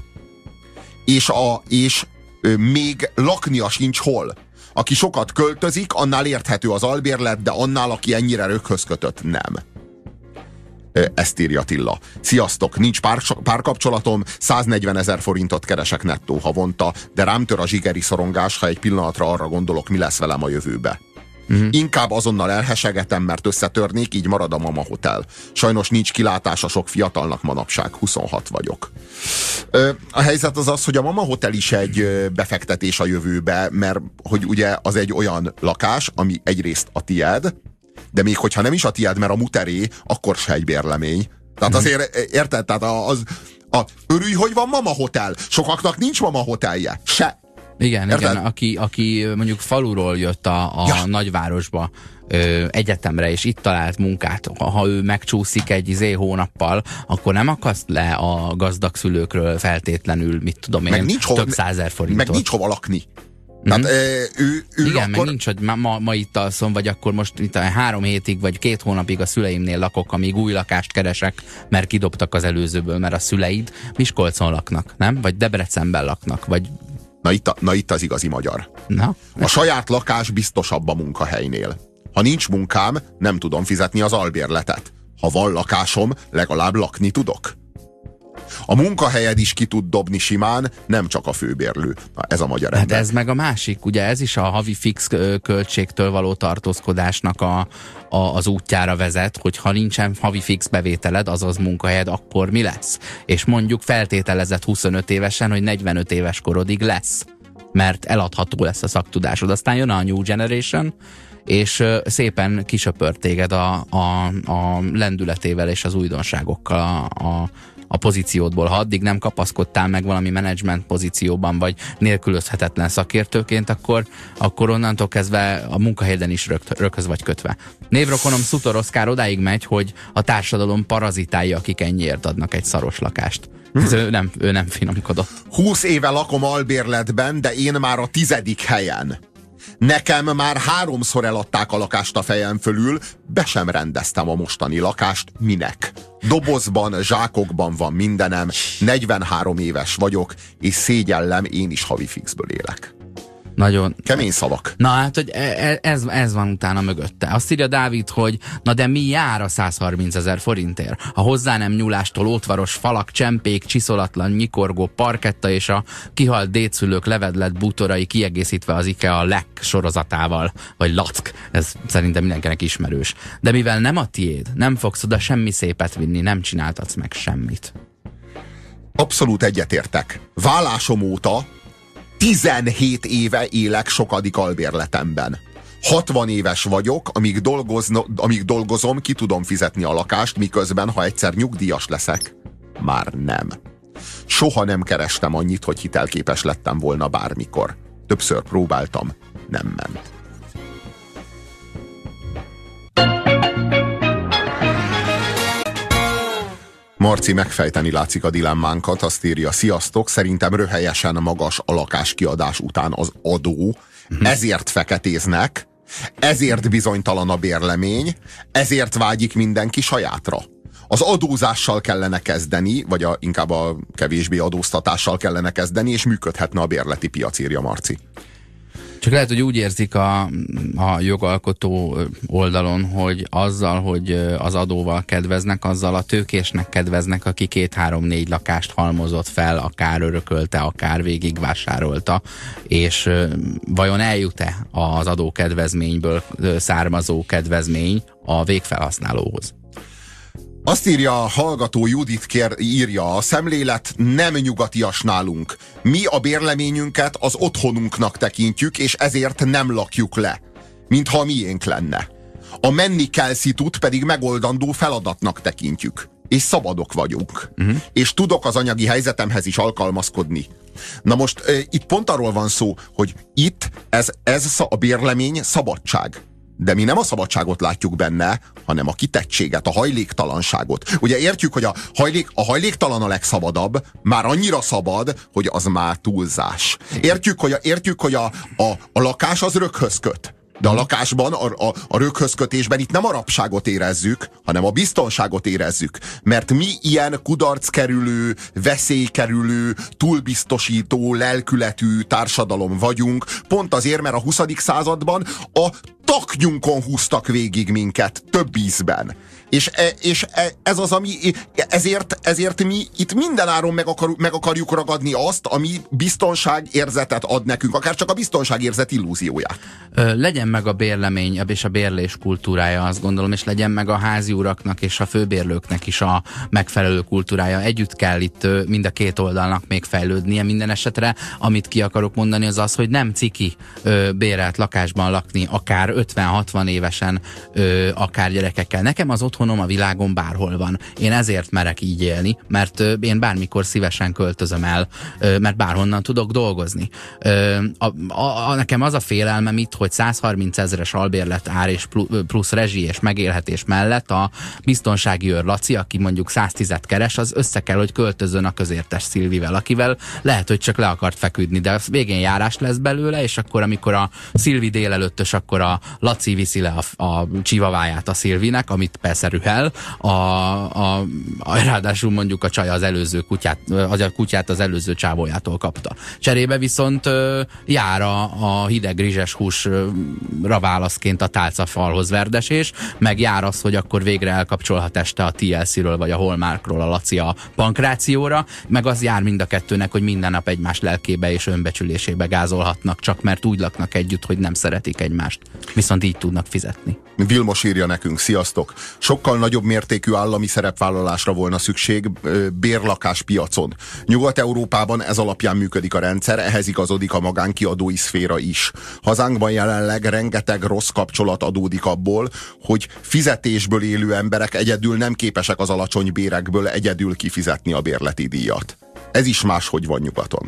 és még laknia sincs hol. Aki sokat költözik, annál érthető az albérlet, de annál, aki ennyire röghöz kötött, nem. Ezt írja Tilla. Sziasztok, nincs párkapcsolatom, 140 000 forintot keresek nettó havonta, de rám tör a zsigeri szorongás, ha egy pillanatra arra gondolok, mi lesz velem a jövőbe. Inkább azonnal elhesegetem, mert összetörnék, így marad a Mama Hotel. Sajnos nincs kilátás a sok fiatalnak manapság, 26 vagyok. A helyzet az, hogy a Mama Hotel is egy befektetés a jövőbe, mert hogy ugye az egy olyan lakás, ami egyrészt a tied, de még hogyha nem is a tied, mert a muteré, akkor se egy bérlemény. Tehát azért, érted? Tehát örülj, hogy van Mama Hotel. Sokaknak nincs Mama Hotelje. Se. Igen, aki mondjuk faluról jött a nagyvárosba egyetemre, és itt talált munkát, ha ő megcsúszik egy hónappal, akkor nem akaszt le a gazdag szülőkről feltétlenül, mit tudom én, több 100 000 forintot. Meg nincs hova lakni. Tehát, igen, akkor... meg nincs, hogy ma itt alszom, vagy akkor most 3 hétig, vagy 2 hónapig a szüleimnél lakok, amíg új lakást keresek, mert kidobtak az előzőből, mert a szüleid Miskolcon laknak, nem? Vagy Debrecenben laknak, vagy... Na itt az igazi magyar. Na? A saját lakás biztosabb a munkahelynél. Ha nincs munkám, nem tudom fizetni az albérletet. Ha van lakásom, legalább lakni tudok. A munkahelyed is ki tud dobni simán, nem csak a főbérlő. Na, ez a magyar ember. Hát ez meg a másik, ugye ez is a havi fix költségtől való tartózkodásnak az útjára vezet, hogy ha nincsen havi fix bevételed, azaz munkahelyed, akkor mi lesz? És mondjuk feltételezett 25 évesen, hogy 45 éves korodig lesz, mert eladható lesz a szaktudásod. Aztán jön a New Generation, és szépen kisöpör téged a lendületével és az újdonságokkal a pozíciódból. Ha addig nem kapaszkodtál meg valami menedzsment pozícióban, vagy nélkülözhetetlen szakértőként, akkor onnantól kezdve a munkahelyeden is rököz vagy kötve. Névrokonom Szutor Oszkár odáig megy, hogy a társadalom parazitái, akik ennyiért adnak egy szaros lakást. Ő nem finomkodott. 20 éve lakom albérletben, de én már a 10. helyen. Nekem már 3-szor eladták a lakást a fejem fölül, be sem rendeztem a mostani lakást, minek? Dobozban, zsákokban van mindenem, 43 éves vagyok, és szégyellem, én is havi fixből élek. Nagyon kemény szavak. Na hát, hogy ez van utána mögötte. Azt írja Dávid, hogy na de mi jár a 130 000 forintért? A hozzá nem nyúlástól ótvaros falak, csempék, csiszolatlan nyikorgó parketta és a kihalt dédszülők levedlet bútorai kiegészítve az IKEA LEK sorozatával, vagy LACK, ez szerintem mindenkinek ismerős. De mivel nem a tiéd, nem fogsz oda semmi szépet vinni, nem csináltatsz meg semmit. Abszolút egyetértek. Vállásom óta 17 éve élek sokadik albérletemben. 60 éves vagyok, amíg dolgozom, ki tudom fizetni a lakást, miközben, ha egyszer nyugdíjas leszek, már nem. Soha nem kerestem annyit, hogy hitelképes lettem volna bármikor. Többször próbáltam, nem ment. Marci, megfejteni látszik a dilemmánkat, azt írja: sziasztok, szerintem röhelyesen magas a lakáskiadás után az adó, ezért feketéznek, ezért bizonytalan a bérlemény, ezért vágyik mindenki sajátra. Az adózással kellene kezdeni, vagy inkább a kevésbé adóztatással kellene kezdeni, és működhetne a bérleti piac, írja Marci. Csak lehet, hogy úgy érzik a jogalkotó oldalon, hogy azzal, hogy az adóval kedveznek, azzal a tőkésnek kedveznek, aki 2-3-4 lakást halmozott fel, akár örökölte, akár végigvásárolta, és vajon eljut-e az adókedvezményből származó kedvezmény a végfelhasználóhoz? Azt írja a hallgató, Judit írja: a szemlélet nem nyugatias nálunk. Mi a bérleményünket az otthonunknak tekintjük, és ezért nem lakjuk le, mintha a miénk lenne. A menni kell szitut pedig megoldandó feladatnak tekintjük. És szabadok vagyunk. És tudok az anyagi helyzetemhez is alkalmazkodni. Na most itt pont arról van szó, hogy itt ez a bérlemény szabadság. De mi nem a szabadságot látjuk benne, hanem a kitettséget, a hajléktalanságot. Ugye értjük, hogy a hajléktalan a legszabadabb, már annyira szabad, hogy az már túlzás. Értjük, hogy a lakás az röghöz köt. De a lakásban, a röghözkötésben itt nem a rabságot érezzük, hanem a biztonságot érezzük. Mert mi ilyen kudarckerülő, veszélykerülő, túlbiztosító, lelkületű társadalom vagyunk, pont azért, mert a 20. században a taknyunkon húztak végig minket több ízben. És ez az, ami ezért mi itt mindenáron meg akarjuk ragadni azt, ami biztonságérzetet ad nekünk, akár csak a biztonságérzet illúzióját. Legyen meg a bérlemény és a bérlés kultúrája, azt gondolom, és legyen meg a háziuraknak és a főbérlőknek is a megfelelő kultúrája. Együtt kell itt mind a két oldalnak még fejlődnie. Minden esetre, amit ki akarok mondani, az az, hogy nem ciki bérelt lakásban lakni, akár 50-60 évesen, akár gyerekekkel. Nekem az otthonom a világon bárhol van. Én ezért merek így élni, mert én bármikor szívesen költözöm el, mert bárhonnan tudok dolgozni. Nekem az a félelmem itt, hogy 130 000-es albérlet ár és plusz rezsi és megélhetés mellett a biztonsági őr Laci, aki mondjuk 110-et keres, az össze kell, hogy költözön a közértes Szilvivel, akivel lehet, hogy csak le akart feküdni, de végén járás lesz belőle, és akkor, amikor a Szilvi délelőttös, akkor a Laci viszi le a csivaváját a Szilvinek, amit persze rühel, ráadásul mondjuk a csaj az előző kutyát az előző csávójától kapta. Cserébe viszont jár a hideg rizses húsra válaszként a tálcafalhoz verdesés, meg jár az, hogy akkor végre elkapcsolhat este a TLC-ről vagy a Hallmarkról a Laci a pankrációra, meg az jár mind a kettőnek, hogy minden nap egymás lelkébe és önbecsülésébe gázolhatnak, csak mert úgy laknak együtt, hogy nem szeretik egymást. Viszont így tudnak fizetni. Vilmos írja nekünk: sziasztok! Sokkal nagyobb mértékű állami szerepvállalásra volna szükség bérlakáspiacon. Nyugat-Európában ez alapján működik a rendszer, ehhez igazodik a magánkiadói szféra is. Hazánkban jelenleg rengeteg rossz kapcsolat adódik abból, hogy fizetésből élő emberek egyedül nem képesek az alacsony bérekből egyedül kifizetni a bérleti díjat. Ez is máshogy van nyugaton.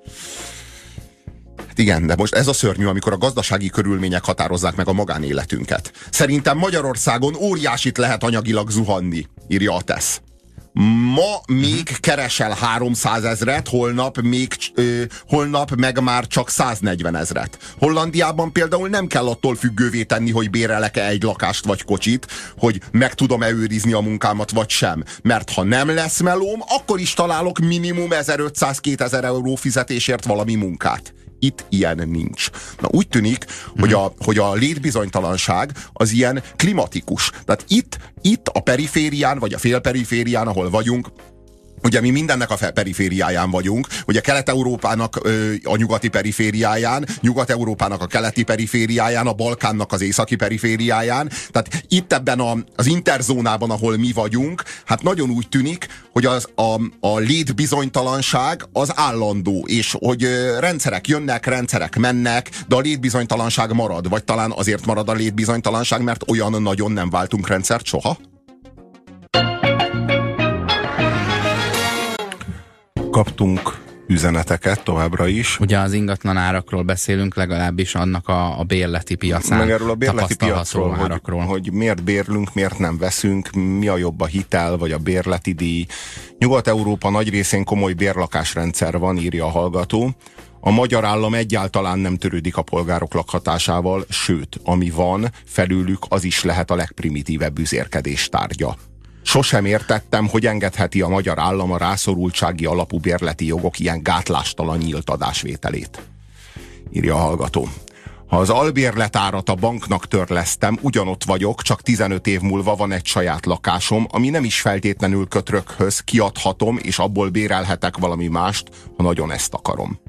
Igen, de most ez a szörnyű, amikor a gazdasági körülmények határozzák meg a magánéletünket. Szerintem Magyarországon óriásit lehet anyagilag zuhanni, írja a TESZ. Ma még keresel 300 000, holnap meg már csak 140 000. Hollandiában például nem kell attól függővé tenni, hogy bérelek-e egy lakást vagy kocsit, hogy meg tudom-e őrizni a munkámat vagy sem. Mert ha nem lesz melóm, akkor is találok minimum 1500-2000 euró fizetésért valami munkát. Itt ilyen nincs. Na úgy tűnik, hogy a létbizonytalanság az ilyen klimatikus. Tehát itt a periférián, vagy a félperiférián, ahol vagyunk, ugye mi mindennek a perifériáján vagyunk, ugye Kelet-Európának a nyugati perifériáján, Nyugat-Európának a keleti perifériáján, a Balkánnak az északi perifériáján, tehát itt ebben az interzónában, ahol mi vagyunk, hát nagyon úgy tűnik, hogy a létbizonytalanság az állandó, és hogy rendszerek jönnek, rendszerek mennek, de a létbizonytalanság marad, vagy talán azért marad a létbizonytalanság, mert olyan nagyon nem váltunk rendszert soha? Kaptunk üzeneteket továbbra is. Ugye az ingatlan árakról beszélünk, legalábbis annak a bérleti piacán. Meg erről a bérleti piacról, árakról. Hogy miért bérlünk, miért nem veszünk, mi a jobb, a hitel vagy a bérleti díj. Nyugat-Európa nagy részén komoly bérlakásrendszer van, írja a hallgató. A magyar állam egyáltalán nem törődik a polgárok lakhatásával, sőt, ami van, felőlük az is lehet a legprimitívebb üzérkedés tárgya. Sosem értettem, hogy engedheti a magyar állam a rászorultsági alapú bérleti jogok ilyen gátlástalan nyílt adásvételét. Írja a hallgató. Ha az albérletárat a banknak törlesztem, ugyanott vagyok, csak 15 év múlva van egy saját lakásom, ami nem is feltétlenül köt röghöz, kiadhatom, és abból bérelhetek valami mást, ha nagyon ezt akarom.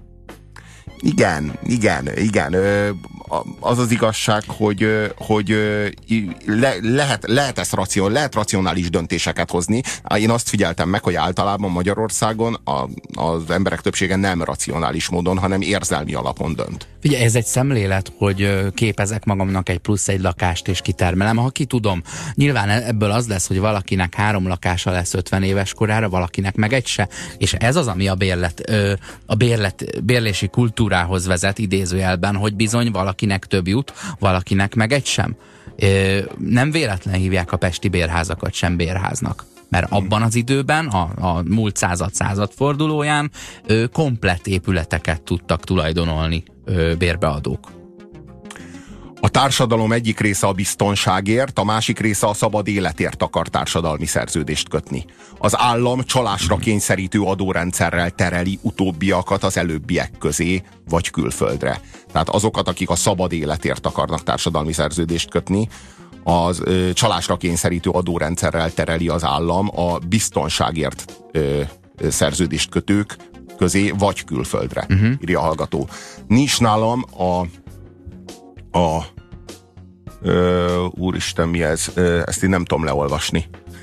Igen. Az az igazság, hogy lehet racionális döntéseket hozni. Én azt figyeltem meg, hogy általában Magyarországon az emberek többsége nem racionális módon, hanem érzelmi alapon dönt. Figyelj, ez egy szemlélet, hogy képezek magamnak egy plusz egy lakást és kitermelem. Ha ki tudom, nyilván ebből az lesz, hogy valakinek 3 lakása lesz 50 éves korára, valakinek meg egy se. És ez az, ami a bérlési kultúrához vezet idézőjelben, hogy bizony valakinek több jut, valakinek meg egy sem. Nem véletlen hívják a pesti bérházakat sem bérháznak. Mert abban az időben, a múlt századfordulóján komplett épületeket tudtak tulajdonolni bérbeadók. A társadalom egyik része a biztonságért, a másik része a szabad életért akar társadalmi szerződést kötni. Az állam csalásra kényszerítő adórendszerrel tereli utóbbiakat az előbbiek közé, vagy külföldre. Tehát azokat, akik a szabad életért akarnak társadalmi szerződést kötni, az csalásra kényszerítő adórendszerrel tereli az állam a biztonságért szerződést kötők közé, vagy külföldre, írja a hallgató. Nincs nálam úristen, mi ez? Ezt én nem tudom leolvasni.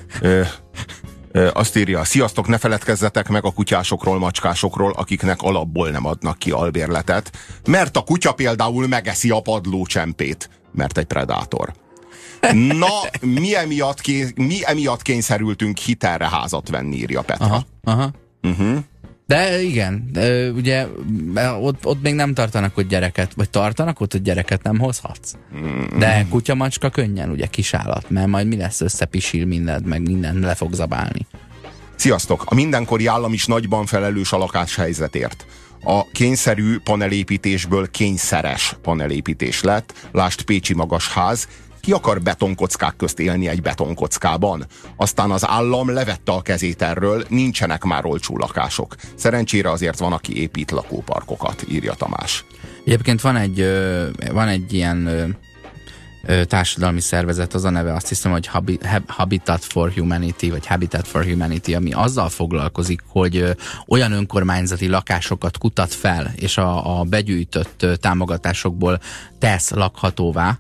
Azt írja, sziasztok, ne feledkezzetek meg a kutyásokról, macskásokról, akiknek alapból nem adnak ki albérletet, mert a kutya például megeszi a padlócsempét, mert egy predátor. Na, mi emiatt kényszerültünk hitelre házat venni, írja Petra. Aha. De igen, de ugye ott még nem tartanak ott gyereket, vagy tartanak ott, hogy gyereket nem hozhatsz. De kutya-macska könnyen, ugye kisállat, mert majd mi lesz, összepisil mindent, meg minden le fog zabálni. Sziasztok! A mindenkori állam is nagyban felelős a lakáshelyzetért. A kényszerű panelépítésből kényszeres panelépítés lett, lásd Pécsi Magasház. Ki akar betonkockák közt élni egy betonkockában? Aztán az állam levette a kezét erről, nincsenek már olcsó lakások. Szerencsére azért van, aki épít lakóparkokat, írja Tamás. Egyébként van egy ilyen társadalmi szervezet, az a neve, azt hiszem, hogy Habitat for Humanity, vagy Habitat for Humanity, ami azzal foglalkozik, hogy olyan önkormányzati lakásokat kutat fel, és a begyűjtött támogatásokból tesz lakhatóvá,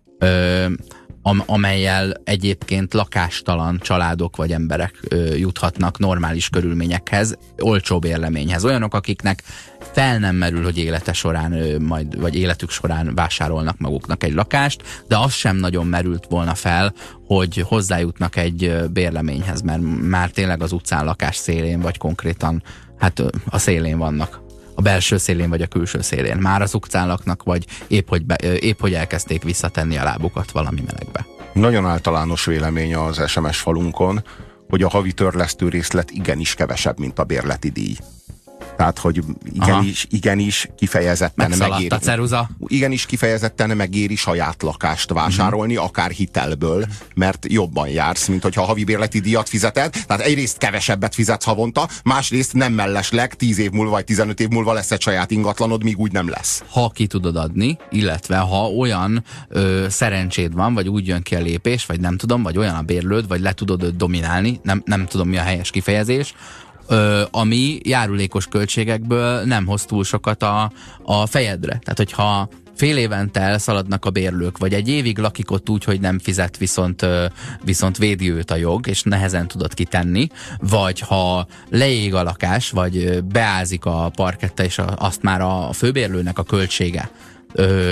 amellyel egyébként lakástalan családok vagy emberek juthatnak normális körülményekhez, olcsó bérleményhez. Olyanok, akiknek fel nem merül, hogy vagy életük során vásárolnak maguknak egy lakást, de az sem nagyon merült volna fel, hogy hozzájutnak egy bérleményhez, mert már tényleg az utcán, lakás szélén, vagy konkrétan a szélén vannak. A belső szélén vagy a külső szélén. Már az utcán laknak, vagy épp hogy elkezdték visszatenni a lábukat valami melegbe. Nagyon általános vélemény az SMS falunkon, hogy a havi törlesztő részlet igenis kevesebb, mint a bérleti díj. Tehát, hogy igenis kifejezetten megéri. A ceruza. Igenis kifejezetten megéri saját lakást vásárolni, akár hitelből, mert jobban jársz, mint hogyha a havi bérleti díjat fizeted. Tehát egyrészt kevesebbet fizetsz havonta, másrészt nem mellesleg 10 év múlva vagy 15 év múlva lesz egy saját ingatlanod, míg úgy nem lesz. Ha ki tudod adni, illetve ha olyan szerencséd van, vagy úgy jön ki a lépés, vagy nem tudom, vagy olyan a bérlőd, vagy le tudod őt dominálni, nem tudom mi a helyes kifejezés, ami járulékos költségekből nem hoz túl sokat a fejedre. Tehát, hogyha fél évente elszaladnak a bérlők, vagy egy évig lakik ott úgy, hogy nem fizet, viszont védi őt a jog, és nehezen tudod kitenni, vagy ha leég a lakás, vagy beázik a parketta, és azt már a főbérlőnek a költsége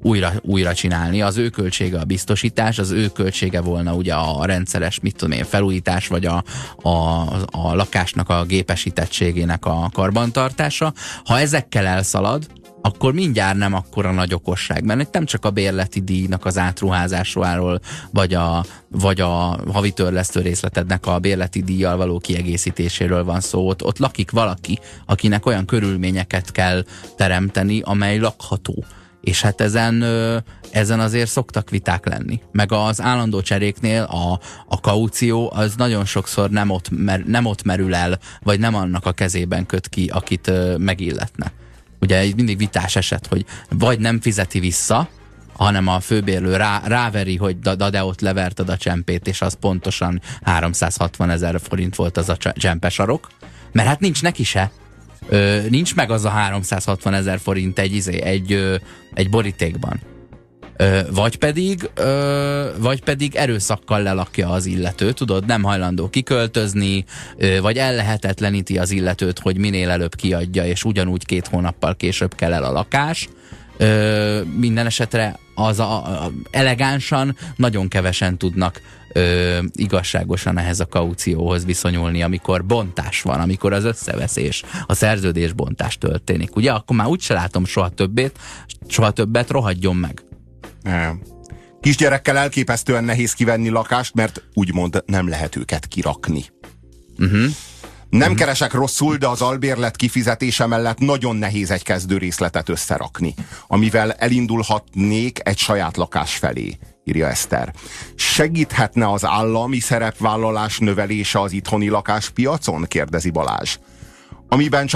újra csinálni. Az ő költsége a biztosítás, az ő költsége volna ugye a rendszeres, mit tudom én, felújítás, vagy a lakásnak a gépesítettségének a karbantartása. Ha ezekkel elszalad, akkor mindjárt nem akkora nagy okosság, mert itt nem csak a bérleti díjnak az átruházásáról, vagy a havi törlesztő részletednek a bérleti díjjal való kiegészítéséről van szó. Ott lakik valaki, akinek olyan körülményeket kell teremteni, amely lakható. És hát ezen azért szoktak viták lenni. Meg az állandó cseréknél a kaució az nagyon sokszor nem ott merül el, vagy nem annak a kezében köt ki, akit megilletne. Ugye mindig vitás eset, hogy vagy nem fizeti vissza, hanem a főbérlő ráveri, hogy de ott leverted a csempét, és az pontosan 360 000 forint volt az a csempesarok. Mert hát nincs neki se. Nincs meg az a 360 000 forint egy borítékban. Vagy pedig erőszakkal lelakja az illető, tudod, nem hajlandó kiköltözni, vagy ellehetetleníti az illetőt, hogy minél előbb kiadja, és ugyanúgy 2 hónappal később kell el a lakás. Minden esetre elegánsan nagyon kevesen tudnak igazságosan ehhez a kaucióhoz viszonyulni, amikor bontás van, amikor az összeveszés, a szerződésbontás történik. Ugye, akkor már úgyse látom soha többet, rohadjon meg. Kisgyerekkel elképesztően nehéz kivenni lakást, mert úgymond nem lehet őket kirakni. Nem keresek rosszul, de az albérlet kifizetése mellett nagyon nehéz egy kezdőrészletet összerakni, amivel elindulhatnék egy saját lakás felé, írja Eszter. Segíthetne az állami szerepvállalás növelése az itthoni lakáspiacon? Kérdezi Balázs. Amiben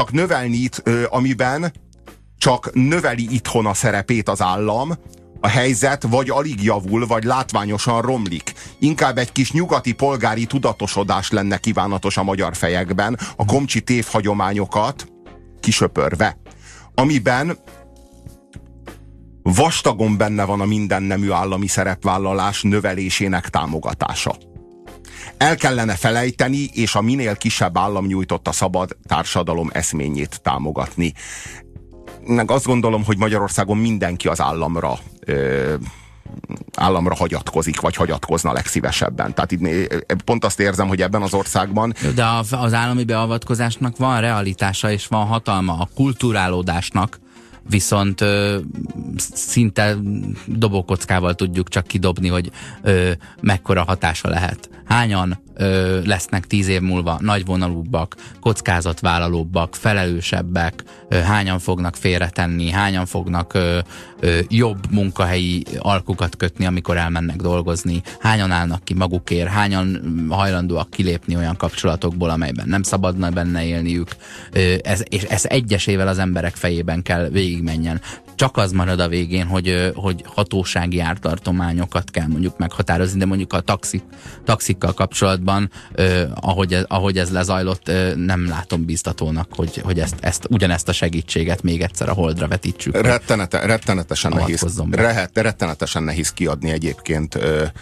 csak növeli itthon a szerepét az állam, a helyzet vagy alig javul, vagy látványosan romlik. Inkább egy kis nyugati polgári tudatosodás lenne kívánatos a magyar fejekben, a komcsi tévhagyományokat kisöpörve, amiben vastagon benne van a mindennemű állami szerepvállalás növelésének támogatása. El kellene felejteni, és a minél kisebb állam nyújtotta szabad társadalom eszményét támogatni. Azt gondolom, hogy Magyarországon mindenki az államra hagyatkozik, vagy hagyatkozna legszívesebben. Tehát itt pont azt érzem, hogy ebben az országban... De az állami beavatkozásnak van realitása, és van hatalma. A kulturálódásnak viszont szinte dobókockával tudjuk csak kidobni, hogy mekkora hatása lehet. Hányan lesznek 10 év múlva nagyvonalúbbak, kockázatvállalóbbak, felelősebbek, hányan fognak félretenni, hányan fognak jobb munkahelyi alkukat kötni, amikor elmennek dolgozni, hányan állnak ki magukért, hányan hajlandóak kilépni olyan kapcsolatokból, amelyben nem szabadna benne élniük. És ez egyesével az emberek fejében kell végigmenjen. Csak az marad a végén, hogy hatósági ártartományokat kell mondjuk meghatározni, de mondjuk a taxikkal kapcsolatban, ahogy ez lezajlott, nem látom biztatónak, hogy ugyanezt a segítséget még egyszer a holdra vetítsük. Rettenetesen nehéz kiadni egyébként.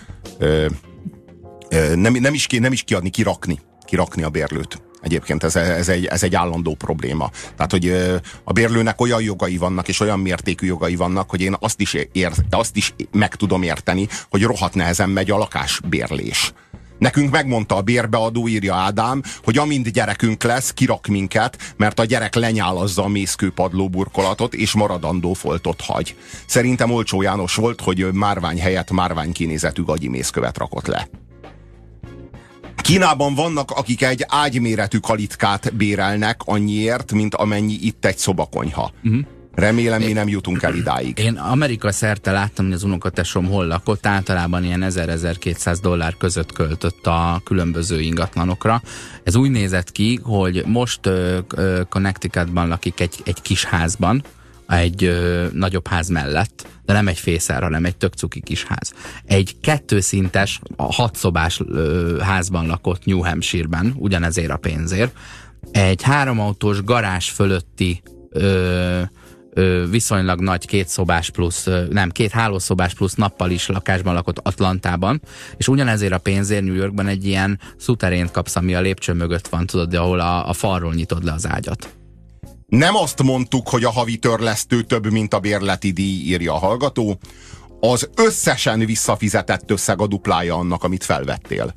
Nem is kiadni, kirakni a bérlőt. Egyébként ez egy állandó probléma. Tehát, hogy a bérlőnek olyan jogai vannak, és olyan mértékű jogai vannak, hogy én azt is meg tudom érteni, hogy rohadt nehezen megy a lakásbérlés. Nekünk megmondta a bérbeadó, írja Ádám, hogy amint gyerekünk lesz, kirak minket, mert a gyerek lenyálazza a mészkőpadló burkolatot, és maradandó foltot hagy. Szerintem Olcsó János volt, hogy márvány helyett márvány kinézetű gagyi mészkövet rakott le. Kínában vannak, akik egy ágyméretű kalitkát bérelnek annyiért, mint amennyi itt egy szobakonyha. Remélem, mi nem jutunk el idáig. Én Amerika szerte láttam, hogy az unokatesom hol lakott, általában ilyen $1000-1200 között költött a különböző ingatlanokra. Ez úgy nézett ki, hogy most Connecticutban lakik egy kis házban, egy nagyobb ház mellett, de nem egy fészár, hanem egy tök cuki kis ház. Egy 2 szintes, 6 szobás házban lakott New Hampshire-ben, ugyanezért a pénzért. Egy 3 autós garázs fölötti viszonylag nagy 2 szobás plusz, 2 hálószobás plusz nappal is lakásban lakott Atlantában, és ugyanezért a pénzért New Yorkban egy ilyen szuterént kapsz, ami a lépcső mögött van, tudod, de ahol a falról nyitod le az ágyat. Nem azt mondtuk, hogy a havi törlesztő több, mint a bérleti díj, írja a hallgató. Az összesen visszafizetett összeg a duplája annak, amit felvettél.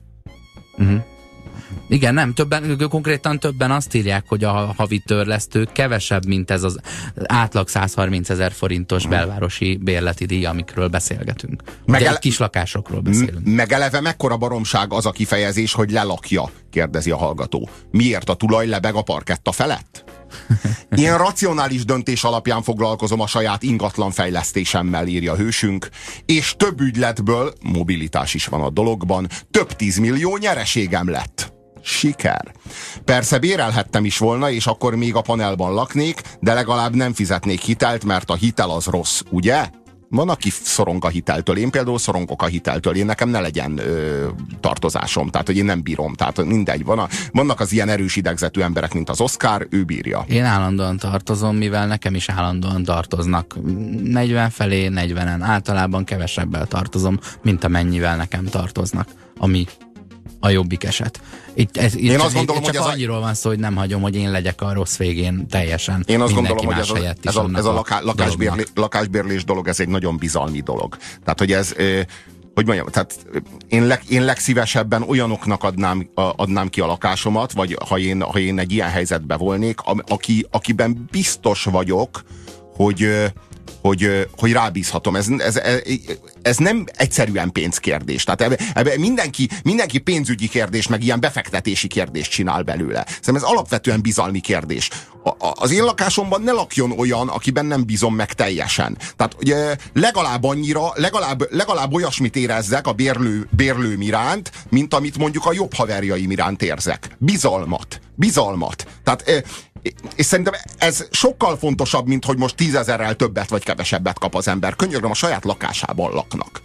Igen, nem, konkrétan többen azt írják, hogy a havi törlesztő kevesebb, mint ez az átlag 130 000 forintos belvárosi bérleti díj, amikről beszélgetünk. Egy kis lakásokról beszélünk. Meg eleve mekkora baromság az a kifejezés, hogy lelakja, kérdezi a hallgató. Miért a tulaj lebeg a parketta felett? Ilyen racionális döntés alapján foglalkozom a saját ingatlan fejlesztésemmel, írja hősünk, és több ügyletből, mobilitás is van a dologban, több 10 millió nyereségem lett. Siker. Persze bérelhettem is volna, és akkor még a panelban laknék, de legalább nem fizetnék hitelt, mert a hitel az rossz, ugye? Van, aki szorong a hiteltől. Én például szorongok a hiteltől. Én nekem ne legyen tartozásom. Tehát, hogy én nem bírom. Tehát mindegy. Vannak az ilyen erős idegzetű emberek, mint az Oscar, ő bírja. Én állandóan tartozom, mivel nekem is állandóan tartoznak. 40 felé, 40-en. Általában kevesebbel tartozom, mint amennyivel nekem tartoznak. Ami a jobbik eset. Én azt gondolom, hogy ez annyiról van szó, hogy nem hagyom, hogy én legyek a rossz végén teljesen. Én azt gondolom, hogy ez a lakásbérlés dolog, ez egy nagyon bizalmi dolog. Tehát, hogy ez, hogy mondjam, tehát én legszívesebben olyanoknak adnám ki a lakásomat, vagy ha én egy ilyen helyzetben volnék, akiben biztos vagyok, hogy rábízhatom. Ez nem egyszerűen pénzkérdés. Tehát ebbe mindenki pénzügyi kérdés, meg ilyen befektetési kérdést csinál belőle. Szerintem ez alapvetően bizalmi kérdés. Az én lakásomban ne lakjon olyan, akiben nem bízom meg teljesen. Tehát ugye, legalább annyira, legalább olyasmit érezzek a bérlőm iránt, mint amit mondjuk a jobb haverjaim iránt érzek. Bizalmat. Tehát és szerintem ez sokkal fontosabb, mint hogy most 10 000-rel többet vagy kevesebbet kap az ember. Könyörgöm, a saját lakásában laknak.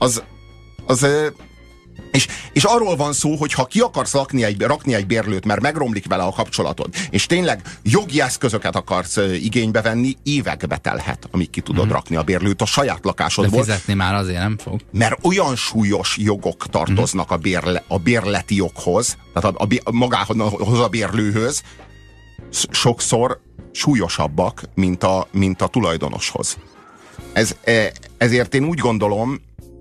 És arról van szó, hogy ha ki akarsz rakni egy bérlőt, mert megromlik vele a kapcsolatod, és tényleg jogi eszközöket akarsz igénybe venni, évekbe telhet, amíg ki tudod rakni a bérlőt a saját lakásodból. De fizetni már azért nem fog. Mert olyan súlyos jogok tartoznak a bérleti joghoz, tehát magához a bérlőhöz, sokszor súlyosabbak, mint a tulajdonoshoz. Ezért én úgy gondolom,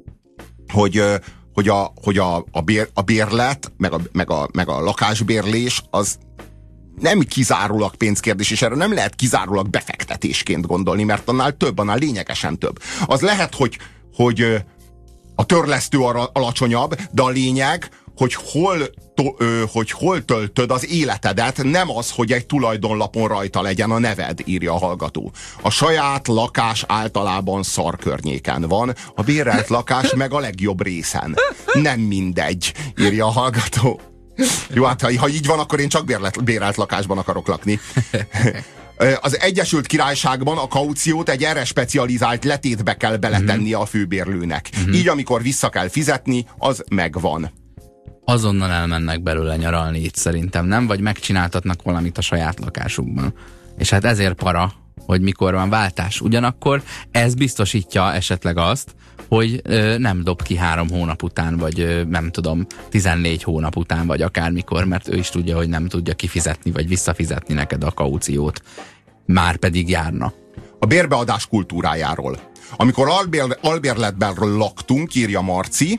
hogy a bérlet, meg a lakásbérlés az nem kizárólag pénzkérdés, és erre nem lehet kizárólag befektetésként gondolni, mert annál több, annál lényegesen több. Az lehet, hogy a törlesztő alacsonyabb, de a lényeg, hogy hol töltöd az életedet, nem az, hogy egy tulajdonlapon rajta legyen a neved, írja a hallgató. A saját lakás általában szar környéken van, a bérelt lakás meg a legjobb részen. Nem mindegy, írja a hallgató. Jó, hát ha így van, akkor én csak bérelt lakásban akarok lakni. Az Egyesült Királyságban a kauciót egy erre specializált letétbe kell beletennie a főbérlőnek. Így, amikor vissza kell fizetni, az megvan. Azonnal elmennek belőle nyaralni itt szerintem, nem? Vagy megcsináltatnak valamit a saját lakásukban. És hát ezért para, hogy mikor van váltás. Ugyanakkor ez biztosítja esetleg azt, hogy nem dob ki 3 hónap után, vagy nem tudom, 14 hónap után, vagy akármikor, mert ő is tudja, hogy nem tudja kifizetni, vagy visszafizetni neked a kauciót. Már pedig járna. A bérbeadás kultúrájáról. Amikor albérletben laktunk, írja Marci,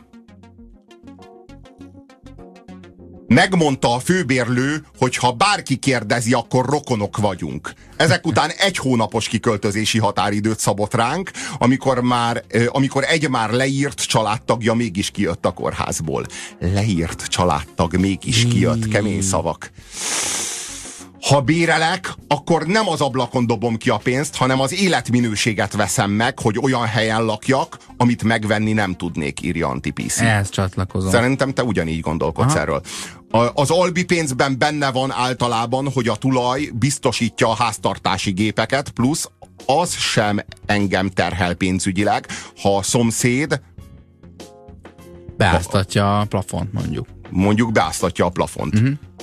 megmondta a főbérlő, hogy ha bárki kérdezi, akkor rokonok vagyunk. Ezek után 1 hónapos kiköltözési határidőt szabott ránk, amikor egy már leírt családtagja mégis kijött a kórházból. Leírt családtag mégis kijött, kemény szavak. Ha bérelek, akkor nem az ablakon dobom ki a pénzt, hanem az életminőséget veszem meg, hogy olyan helyen lakjak, amit megvenni nem tudnék, írja Antipiszi. Ehhez csatlakozom. Szerintem te ugyanígy gondolkodsz erről. Az albi pénzben benne van általában, hogy a tulaj biztosítja a háztartási gépeket, plusz az sem engem terhel pénzügyileg, ha a szomszéd beáztatja a plafont, mondjuk. Mondjuk beáztatja a plafont.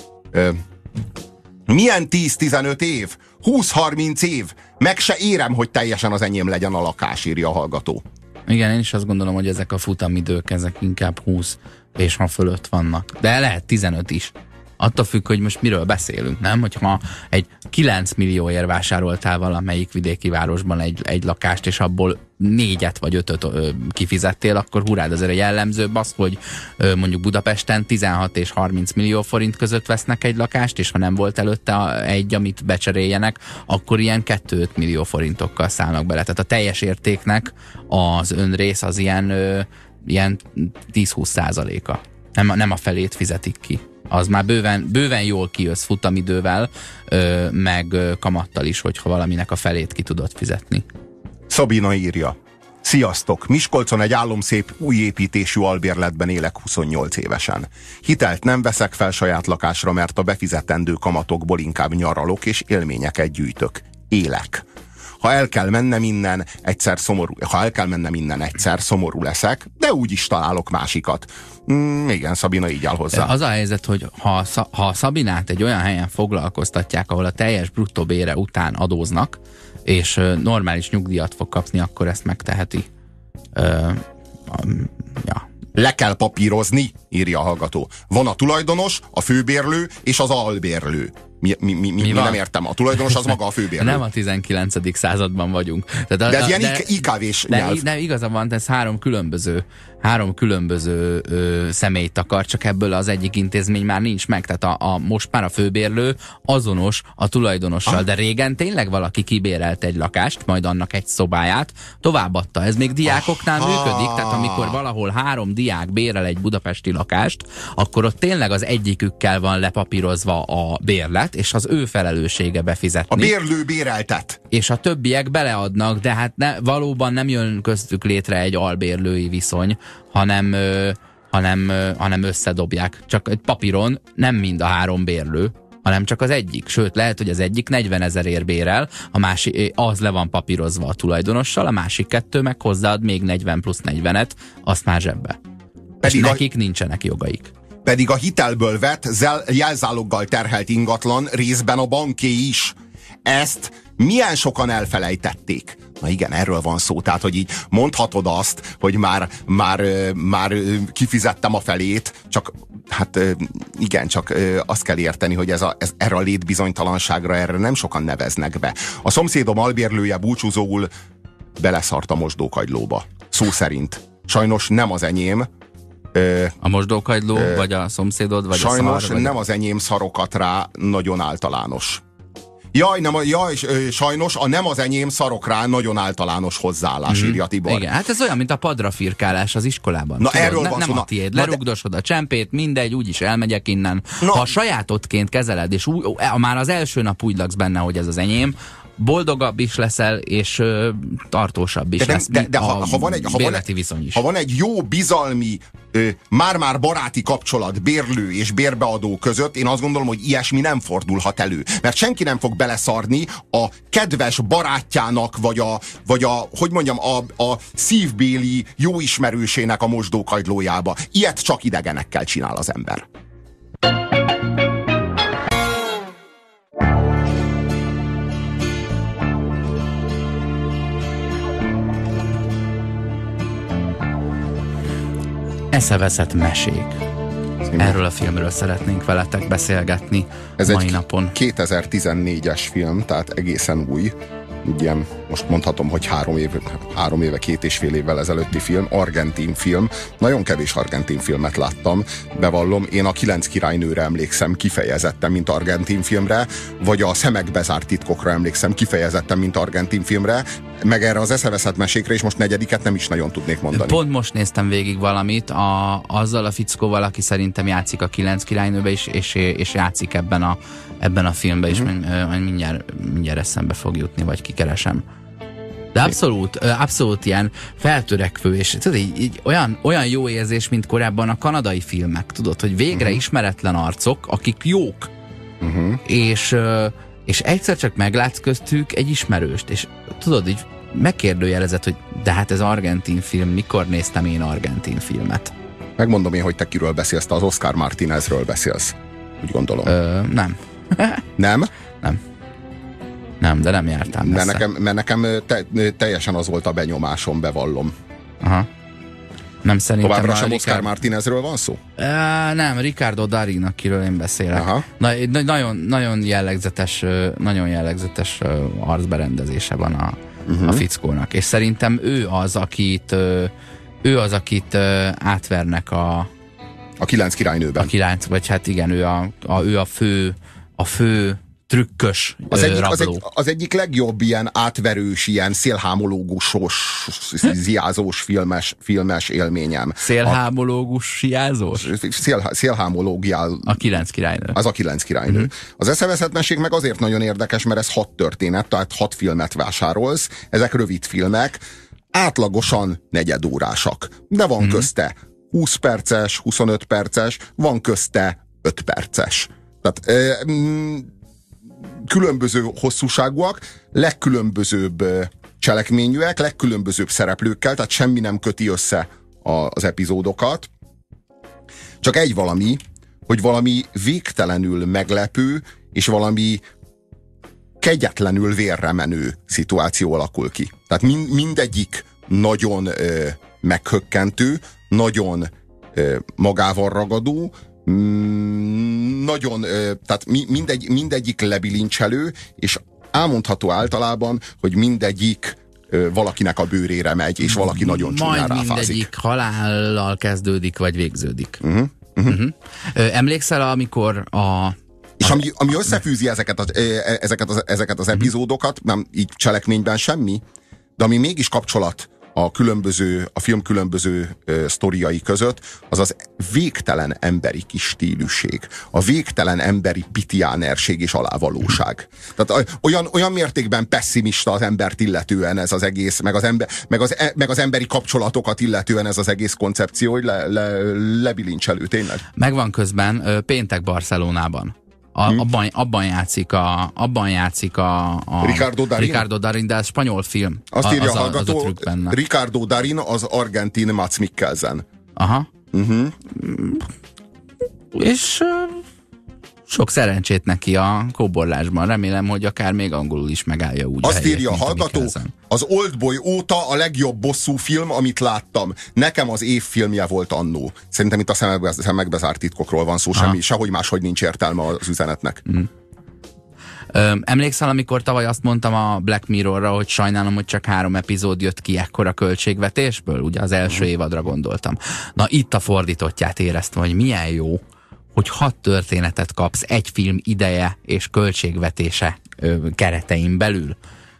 Milyen 10-15 év? 20-30 év? Meg se érem, hogy teljesen az enyém legyen a lakás, írja a hallgató. Igen, én is azt gondolom, hogy ezek a futamidők, ezek inkább 20 és ha fölött vannak. De lehet 15 is. Attól függ, hogy most miről beszélünk, nem? Hogyha egy 9 millióért vásároltál valamelyik vidéki városban egy lakást, és abból 4-et vagy 5-öt kifizettél, akkor hurrád, azért a jellemzőbb az, hogy mondjuk Budapesten 16 és 30 millió forint között vesznek egy lakást, és ha nem volt előtte egy, amit becseréljenek, akkor ilyen 2-5 millió forintokkal szállnak bele. Tehát a teljes értéknek az önrész az ilyen 10-20%-a. Nem a felét fizetik ki. Az már bőven jól kijössz futamidővel, meg kamattal is, hogyha valaminek a felét ki tudod fizetni. Szabina írja. Sziasztok! Miskolcon egy álomszép új építésű albérletben élek 28 évesen. Hitelt nem veszek fel saját lakásra, mert a befizetendő kamatokból inkább nyaralok és élményeket gyűjtök. Élek. Ha el kell mennem innen, egyszer szomorú leszek, de úgy is találok másikat. Igen, Szabina így áll hozzá. Az a helyzet, hogy ha a Szabinát egy olyan helyen foglalkoztatják, ahol a teljes bruttó bére után adóznak, és normális nyugdíjat fog kapni, akkor ezt megteheti. Ja. Le kell papírozni, írja a hallgató. Van a tulajdonos, a főbérlő és az albérlő. Mi nem értem. A tulajdonos az maga a főbérlő. Nem a 19. században vagyunk. Tehát de ez ilyen IKV-s nyelv. De igaza van, ez három különböző személyt akar, csak ebből az egyik intézmény már nincs meg. Tehát most már a főbérlő azonos a tulajdonossal, de régen tényleg valaki kibérelt egy lakást, majd annak egy szobáját, továbbadta. Ez még diákoknál működik, tehát amikor valahol 3 diák bérel egy budapesti lakást, akkor ott tényleg az egyikükkel van lepapírozva a bérlet, és az ő felelőssége befizetni. A bérlő béreltet. És a többiek beleadnak, de hát valóban nem jön köztük létre egy albérlői viszony, hanem összedobják. Csak egy papíron nem mind a 3 bérlő, hanem csak az egyik. Sőt, lehet, hogy az egyik 40 000 bér, a másik, az le van papírozva a tulajdonossal, a másik 2 meg hozzáad még 40 plusz 40-et, azt már zsebbe. És nekik nincsenek jogaik. Pedig a hitelből vett, jelzáloggal terhelt ingatlan részben a banké is. Ezt milyen sokan elfelejtették. Na igen, erről van szó. Tehát, hogy így mondhatod azt, hogy már kifizettem a felét, csak hát igen, csak azt kell érteni, hogy erre a létbizonytalanságra erre nem sokan neveznek be. A szomszédom albérlője búcsúzóul beleszart a mosdókagylóba. Szó szerint. Sajnos nem az enyém. A mosdókagyló, vagy a szomszédod, vagy sajnos a szar? Vagy nem az enyém, szarokat rá, nagyon általános. Sajnos a nem az enyém, szarok rá, nagyon általános hozzáállás, írja Tibor. Igen, hát ez olyan, mint a padrafirkálás az iskolában. Na tudod, erről van nem szó. a tiéd, lerugdosod a csempét, mindegy, úgyis elmegyek innen. Ha a sajátodként kezeled, és már az első nap úgy laksz benne, hogy ez az enyém, boldogabb is leszel, és tartósabb is lesz. De ha van egy jó bizalmi, már-már baráti kapcsolat bérlő és bérbeadó között, én azt gondolom, hogy ilyesmi nem fordulhat elő. Mert senki nem fog beleszarni a kedves barátjának, vagy a szívbéli jó ismerősének a mosdókagylójába. Ilyet csak idegenekkel csinál az ember. Eszeveszett mesék. Erről a filmről szeretnénk veletek beszélgetni mai napon. Ez egy 2014-es film, tehát egészen új. Ilyen, most mondhatom, hogy 3 éve, 2,5 évvel ezelőtti film, argentin film. Nagyon kevés argentin filmet láttam, bevallom. Én a 9 királynőre emlékszem kifejezetten, mint argentin filmre, vagy a Szemek bezárt titkokra emlékszem kifejezetten, mint argentin filmre, meg erre az eszeveszett mesékre, és most 4. nem is nagyon tudnék mondani. Pont most néztem végig valamit, azzal a fickóval, aki szerintem játszik a 9 királynőbe is, és játszik ebben a filmben, és mindjárt eszembe fog jutni, vagy kikeresem. De abszolút ilyen feltörekvő, és tudod, így olyan jó érzés, mint korábban a kanadai filmek, tudod, hogy végre ismeretlen arcok, akik jók, és egyszer csak meglátsz köztük egy ismerőst, és tudod, így megkérdőjelezed, hogy de hát ez argentin film, mikor néztem én argentin filmet? Megmondom én, hogy te kiről beszélsz, te az Oscar Martínezről beszélsz. Úgy gondolom. Nem. Nem? Nem, de nem jártál messze. Mert nekem teljesen az volt a benyomásom, bevallom. Aha. Nem szerintem Továbbra a sem Ricard... Oscar Martinezről van szó? Nem, Ricardo Darín, akiről én beszélek. Aha. Nagyon jellegzetes arcberendezése van a fickónak. És szerintem ő az, akit átvernek A 9 királynőben. a 9, vagy hát igen, ő a fő trükkös rabló. Az egyik legjobb ilyen átverős, ilyen szélhámológusos, ziázós filmes élményem. Szélhámológus siázós? Szélhámológiál. A 9 királynő. Az a 9 királynő. Az eszeveszetmenség meg azért nagyon érdekes, mert ez 6 történet, tehát 6 filmet vásárolsz, ezek rövid filmek, átlagosan negyedórásak. De van közte 20 perces, 25 perces, van közte 5 perces. Tehát különböző hosszúságúak, legkülönbözőbb cselekményűek, legkülönbözőbb szereplőkkel, tehát semmi nem köti össze az epizódokat. Csak egy valami, hogy valami végtelenül meglepő, és valami kegyetlenül vérre menő szituáció alakul ki. Tehát mindegyik nagyon meghökkentő, nagyon magával ragadó, nagyon, tehát mindegyik lebilincselő, és elmondható általában, hogy mindegyik valakinek a bőrére megy, és valaki nagyon csúnyán ráfázik. Majd mindegyik halállal kezdődik, vagy végződik. Emlékszel, amikor és ami összefűzi ezeket az epizódokat, nem így cselekményben semmi, de ami mégis kapcsolat a film különböző sztoriai között, az az végtelen emberi kis stílusség, a végtelen emberi pitiánerség és alávalóság. Tehát olyan mértékben pessimista az embert illetően ez az egész, meg az emberi kapcsolatokat illetően ez az egész koncepció, hogy lebilincselő tényleg. megvan közben Péntek Barcelonában. Abban játszik a Ricardo Darín, de ez spanyol film. Azt írja az a hallgató, a trükk benne. Ricardo Darín az argentin Mads Mikkelsen. Aha. És sok szerencsét neki a kóborlásban. Remélem, hogy akár még angolul is megállja úgy. Azt helyét, írja a hallgató, az Oldboy óta a legjobb bosszú film, amit láttam. Nekem az év filmje volt annó. Szerintem itt a szemekbe zárt titkokról van szó, sehogy máshogy nincs értelme az üzenetnek. Emlékszel, amikor tavaly azt mondtam a Black Mirrorra, hogy sajnálom, hogy csak 3 epizód jött ki ekkora költségvetésből? Ugye az első évadra gondoltam. Na itt a fordítottját éreztem, hogy milyen jó, hogy 6 történetet kapsz egy film ideje és költségvetése keretein belül.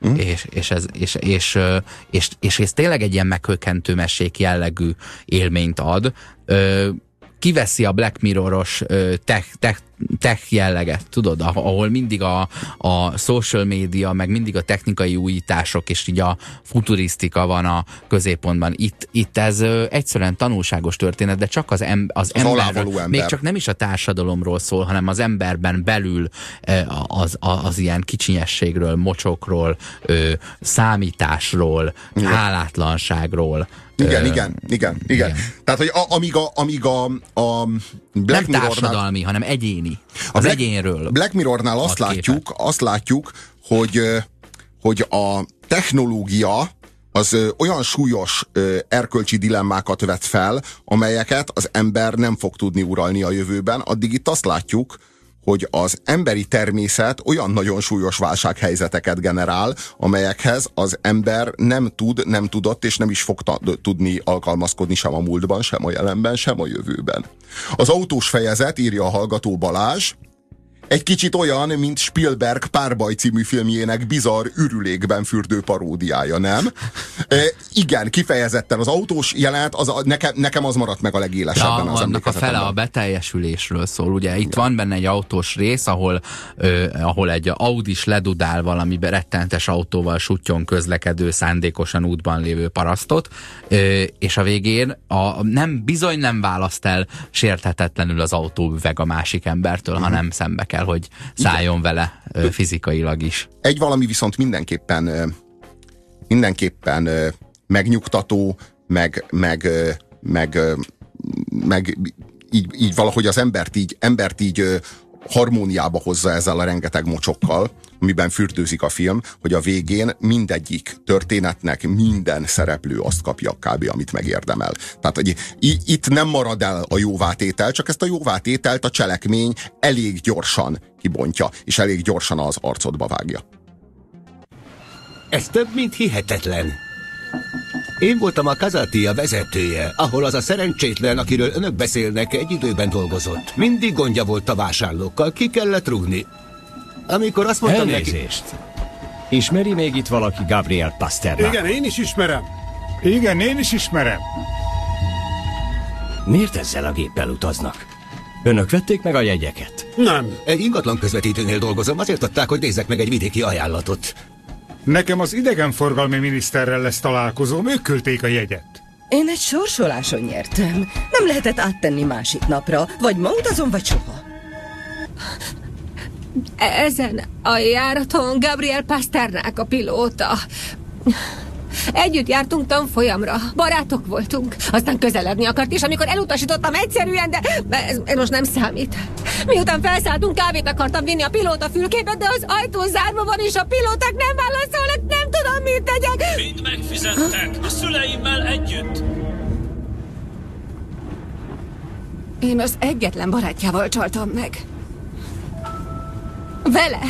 És ez tényleg egy ilyen meghökkentő mesék jellegű élményt ad. Kiveszi a Black Mirror-os tech jelleget, tudod, ahol mindig a social media, meg mindig a technikai újítások, és így a futurisztika van a középpontban. Itt ez egyszerűen tanulságos történet, de csak az ember, még csak nem is a társadalomról szól, hanem az emberben belül az ilyen kicsinyességről, mocsokról, számításról, hálátlanságról. Igen. Tehát, hogy amíg a Black nem társadalmi, hanem egyéni. Az egyénről. Black Mirrornál azt látjuk, hogy a technológia az olyan súlyos erkölcsi dilemmákat vet fel, amelyeket az ember nem fog tudni uralni a jövőben. Addig itt azt látjuk, hogy az emberi természet olyan nagyon súlyos válsághelyzeteket generál, amelyekhez az ember nem tudott és nem is fog tudni alkalmazkodni sem a múltban, sem a jelenben, sem a jövőben. Az autós fejezet, írja a hallgató Balázs, egy kicsit olyan, mint Spielberg Párbaj című filmjének bizarr ürülékben fürdő paródiája, nem? Igen, kifejezetten az autós jelenet, nekem az maradt meg a legélesebben az annak a fele a beteljesülésről szól. Ugye itt van benne egy autós rész, ahol egy Audis ledudál valami rettenetes autóval suttyon közlekedő, szándékosan útban lévő parasztot, és a végén bizony nem választ el sérthetetlenül az autóüveg a másik embertől, hanem szembe kell, hogy szálljon vele fizikailag is. Egy valami viszont mindenképpen megnyugtató, meg így valahogy az embert így harmóniába hozza ezzel a rengeteg mocsokkal, amiben fürdőzik a film, hogy a végén mindegyik történetnek minden szereplő azt kapja kb. Amit megérdemel. Tehát, hogy itt nem marad el a jóvátétel, csak ezt a jóvátételt a cselekmény elég gyorsan kibontja, és elég gyorsan az arcodba vágja. Ez több, mint hihetetlen. Én voltam a Kazatia vezetője, ahol az a szerencsétlen, akiről önök beszélnek, egy időben dolgozott. Mindig gondja volt a vásárlókkal, ki kellett rúgni. Amikor azt mondtam Elnézést. Ismeri még itt valaki Gabriel Pasternak? Igen, én is ismerem. Igen, én is ismerem. Miért ezzel a géppel utaznak? Önök vették meg a jegyeket? Nem. Egy ingatlan közvetítőnél dolgozom, azért adták, hogy nézzek meg egy vidéki ajánlatot. Nekem az idegenforgalmi miniszterrel lesz találkozóm, ők küldték a jegyet. Én egy sorsoláson nyertem. Nem lehetett áttenni másik napra. Vagy ma utazom, vagy soha. Ezen a járaton Gabriel Pasternák a pilóta. Együtt jártunk tanfolyamra, barátok voltunk. Aztán közeledni akart, és amikor elutasítottam egyszerűen, de ez most nem számít. Miután felszálltunk, kávét akartam vinni a pilóta fülkébe, de az ajtó zárva van, és a pilóták nem válaszolnak, nem tudom, mit tegyek. Mind megfizettek, a szüleimmel együtt. Én az egyetlen barátjával csaltam meg. Vele.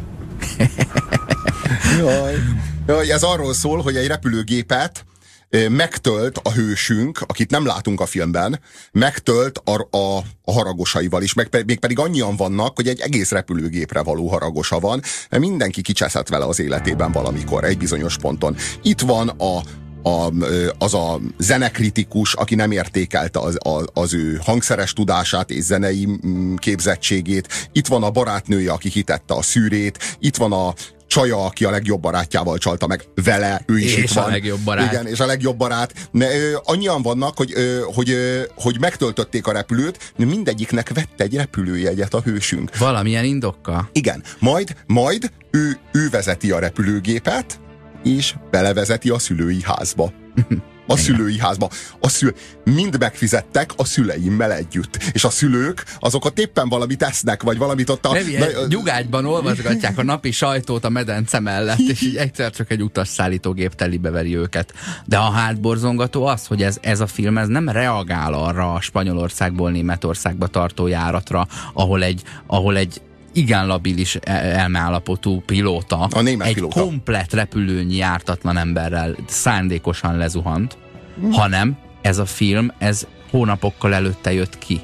Jaj, ez arról szól, hogy egy repülőgépet megtölt a hősünk, akit nem látunk a filmben, megtölt a haragosaival is, mégpedig annyian vannak, hogy egy egész repülőgépre való haragosa van, mert mindenki kicseszett vele az életében valamikor, egy bizonyos ponton. Itt van az a zenekritikus, aki nem értékelte az ő hangszeres tudását és zenei képzettségét. Itt van a barátnője, aki hitette a szűrét. Itt van a csaja, aki a legjobb barátjával csalta meg vele, ő is itt van. És a legjobb barát. Igen, és a legjobb barát. Annyian vannak, hogy megtöltötték a repülőt, de mindegyiknek vett egy repülőjegyet a hősünk. Valamilyen indokkal. Igen, majd ő vezeti a repülőgépet, és belevezeti a szülői házba. A szülői házba. Mind megfizettek a szüleimmel együtt. És a szülők, azok ott éppen valamit esznek, vagy valamit ott nyugágyban olvasgatják a napi sajtót a medence mellett, és így egyszer csak egy utasszállítógép telibe veri őket. De a hátborzongató az, hogy ez a film ez nem reagál arra a Spanyolországból Németországba tartó járatra, ahol egy igen labilis elmeállapotú pilóta egy komplett repülőnyi jártatlan emberrel szándékosan lezuhant, hanem ez a film, ez hónapokkal előtte jött ki.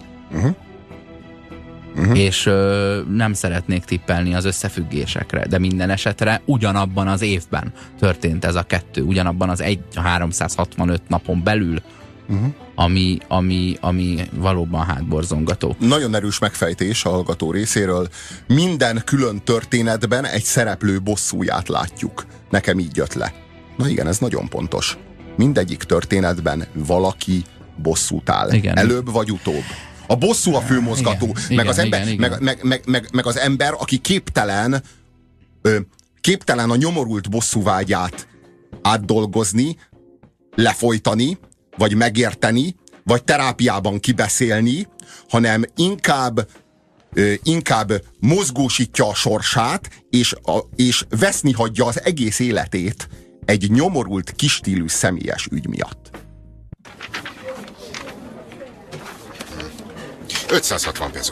És nem szeretnék tippelni az összefüggésekre, de minden esetre ugyanabban az évben történt ez a kettő, ugyanabban az 365 napon belül, ami valóban hátborzongató. Nagyon erős megfejtés a hallgató részéről. Minden külön történetben egy szereplő bosszúját látjuk. Nekem így jött le. Na igen, ez nagyon pontos. Mindegyik történetben valaki bosszút áll. Igen. Előbb vagy utóbb. A bosszú a főmozgató, meg az ember, aki képtelen a nyomorult bosszúvágyát átdolgozni, lefolytani, vagy megérteni, vagy terápiában kibeszélni, hanem inkább mozgósítja a sorsát, és veszni hagyja az egész életét egy nyomorult, kisstílű személyes ügy miatt. 560 peso.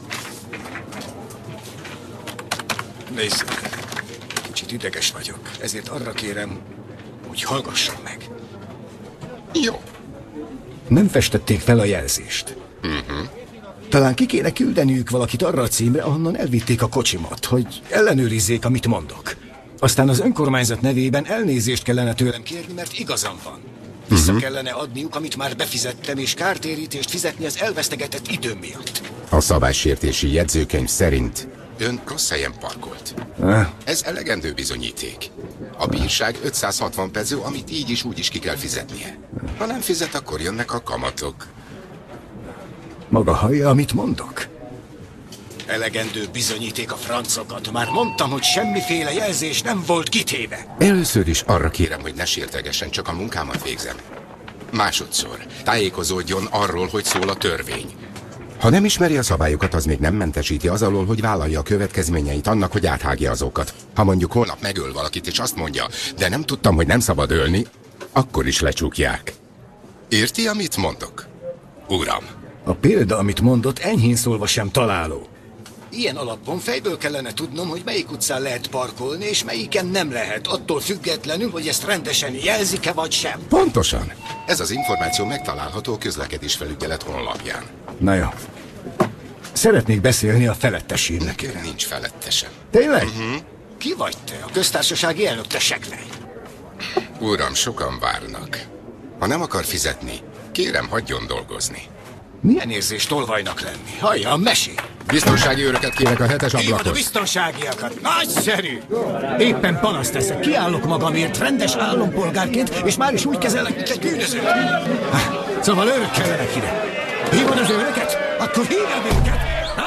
Nézzük, kicsit ideges vagyok, ezért arra kérem, hogy hallgasson meg. Jó. Nem festették fel a jelzést. Talán ki kéne küldeniük valakit arra a címre, ahonnan elvitték a kocsimat, hogy ellenőrizzék, amit mondok. Aztán az önkormányzat nevében elnézést kellene tőlem kérni, mert igazam van. Vissza kellene adniuk, amit már befizettem, és kártérítést fizetni az elvesztegetett időm miatt. A szabálysértési jegyzőkönyv szerint ön rossz helyen parkolt. Ez elegendő bizonyíték. A bírság 560 peso, amit így is úgy is ki kell fizetnie. Ha nem fizet, akkor jönnek a kamatok. Maga hallja, amit mondok? Elegendő bizonyíték a francokat. Már mondtam, hogy semmiféle jelzés nem volt kitéve. Először is arra kérem, hogy ne sértegesen, csak a munkámat végzem. Másodszor tájékozódjon arról, hogy szól a törvény. Ha nem ismeri a szabályokat, az még nem mentesíti az alól, hogy vállalja a következményeit annak, hogy áthágja azokat. Ha mondjuk holnap megöl valakit, és azt mondja, de nem tudtam, hogy nem szabad ölni, akkor is lecsukják. Érti, amit mondok? Uram. A példa, amit mondott, enyhén szólva sem találó. Ilyen alapon fejből kellene tudnom, hogy melyik utcán lehet parkolni, és melyiken nem lehet, attól függetlenül, hogy ezt rendesen jelzik-e vagy sem. Pontosan. Ez az információ megtalálható a közlekedésfelügyelet honlapján. Na jó. Szeretnék beszélni a felettes írnökkel. Nekem nincs felettesem. Tényleg? Ki vagy te? A köztársasági elnök, te seglej. Uram, sokan várnak. Ha nem akar fizetni, kérem, hagyjon dolgozni. Milyen érzés tolvajnak lenni? Halljam, mesél! Biztonsági őröket kérek a 7-es ablakot. Hívod a biztonságiakat? Nagyszerű! Éppen panaszt teszek, kiállok magamért rendes állampolgárként, és már is úgy kezelek, mint egy bűnöző. Szóval őrök kellenek ide. Hívod az őröket? Akkor hívjad őket!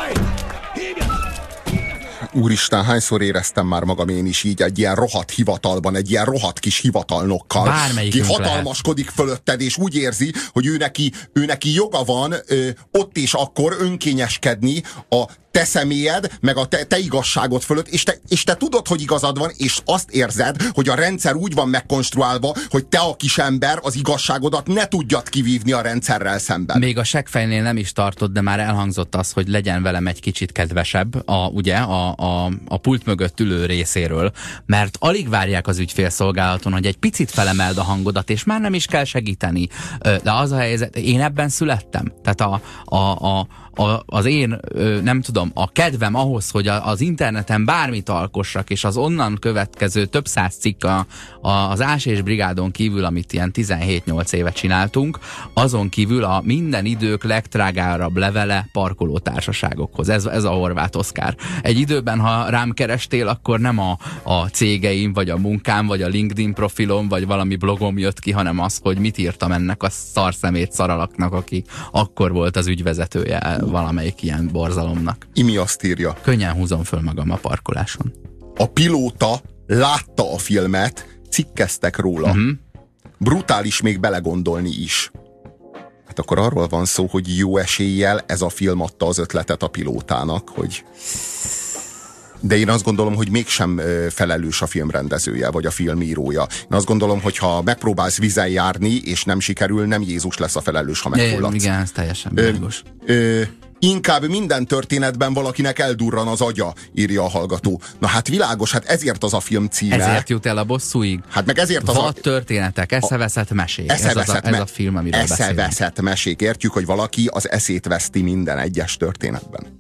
Úristen, hányszor éreztem már magam én is így egy ilyen rohadt hivatalban, egy ilyen rohadt kis hivatalnokkal, ki hatalmaskodik fölötted, és úgy érzi, hogy ő neki joga van ott és akkor önkényeskedni a te személyed, meg a te igazságod fölött, és te tudod, hogy igazad van, és azt érzed, hogy a rendszer úgy van megkonstruálva, hogy te a kis ember az igazságodat ne tudjad kivívni a rendszerrel szemben. Még a seggfejnél nem is tartott, de már elhangzott az, hogy legyen velem egy kicsit kedvesebb a pult mögött ülő részéről, mert alig várják az ügyfélszolgálaton, hogy egy picit felemeld a hangodat, és már nem is kell segíteni. De az a helyzet, én ebben születtem. Tehát az én, nem tudom, a kedvem ahhoz, hogy az interneten bármit alkossak, és az onnan következő több száz cikk az Ás és Brigádon kívül, amit ilyen 17-8 éve csináltunk, azon kívül a minden idők legtrágárabb levele parkolótársaságokhoz. Ez a Horváth Oszkár. Egy időben, ha rám kerestél, akkor nem a cégeim, vagy a munkám, vagy a LinkedIn profilom, vagy valami blogom jött ki, hanem az, hogy mit írtam ennek a szarszemét szaralaknak, aki akkor volt az ügyvezetője valamelyik ilyen borzalomnak. Imi azt írja. Könnyen húzom föl magam a parkoláson. A pilóta látta a filmet, cikkeztek róla. Brutális még belegondolni is. Hát akkor arról van szó, hogy jó eséllyel ez a film adta az ötletet a pilótának, hogy... De én azt gondolom, hogy mégsem felelős a filmrendezője, vagy a filmírója. Én azt gondolom, hogy ha megpróbálsz vízen járni, és nem sikerül, nem Jézus lesz a felelős, ha megfulladsz. Igen, ez teljesen világos. Inkább minden történetben valakinek eldurran az agya, írja a hallgató. Na hát világos, hát ezért az a film címe. Ezért jut el a bosszúig. Hát meg ezért az Vad történetek, eszeveszett mesék. Ez a film, amiről beszélünk. Eszeveszett mesék. Értjük, hogy valaki az eszét veszti minden egyes történetben.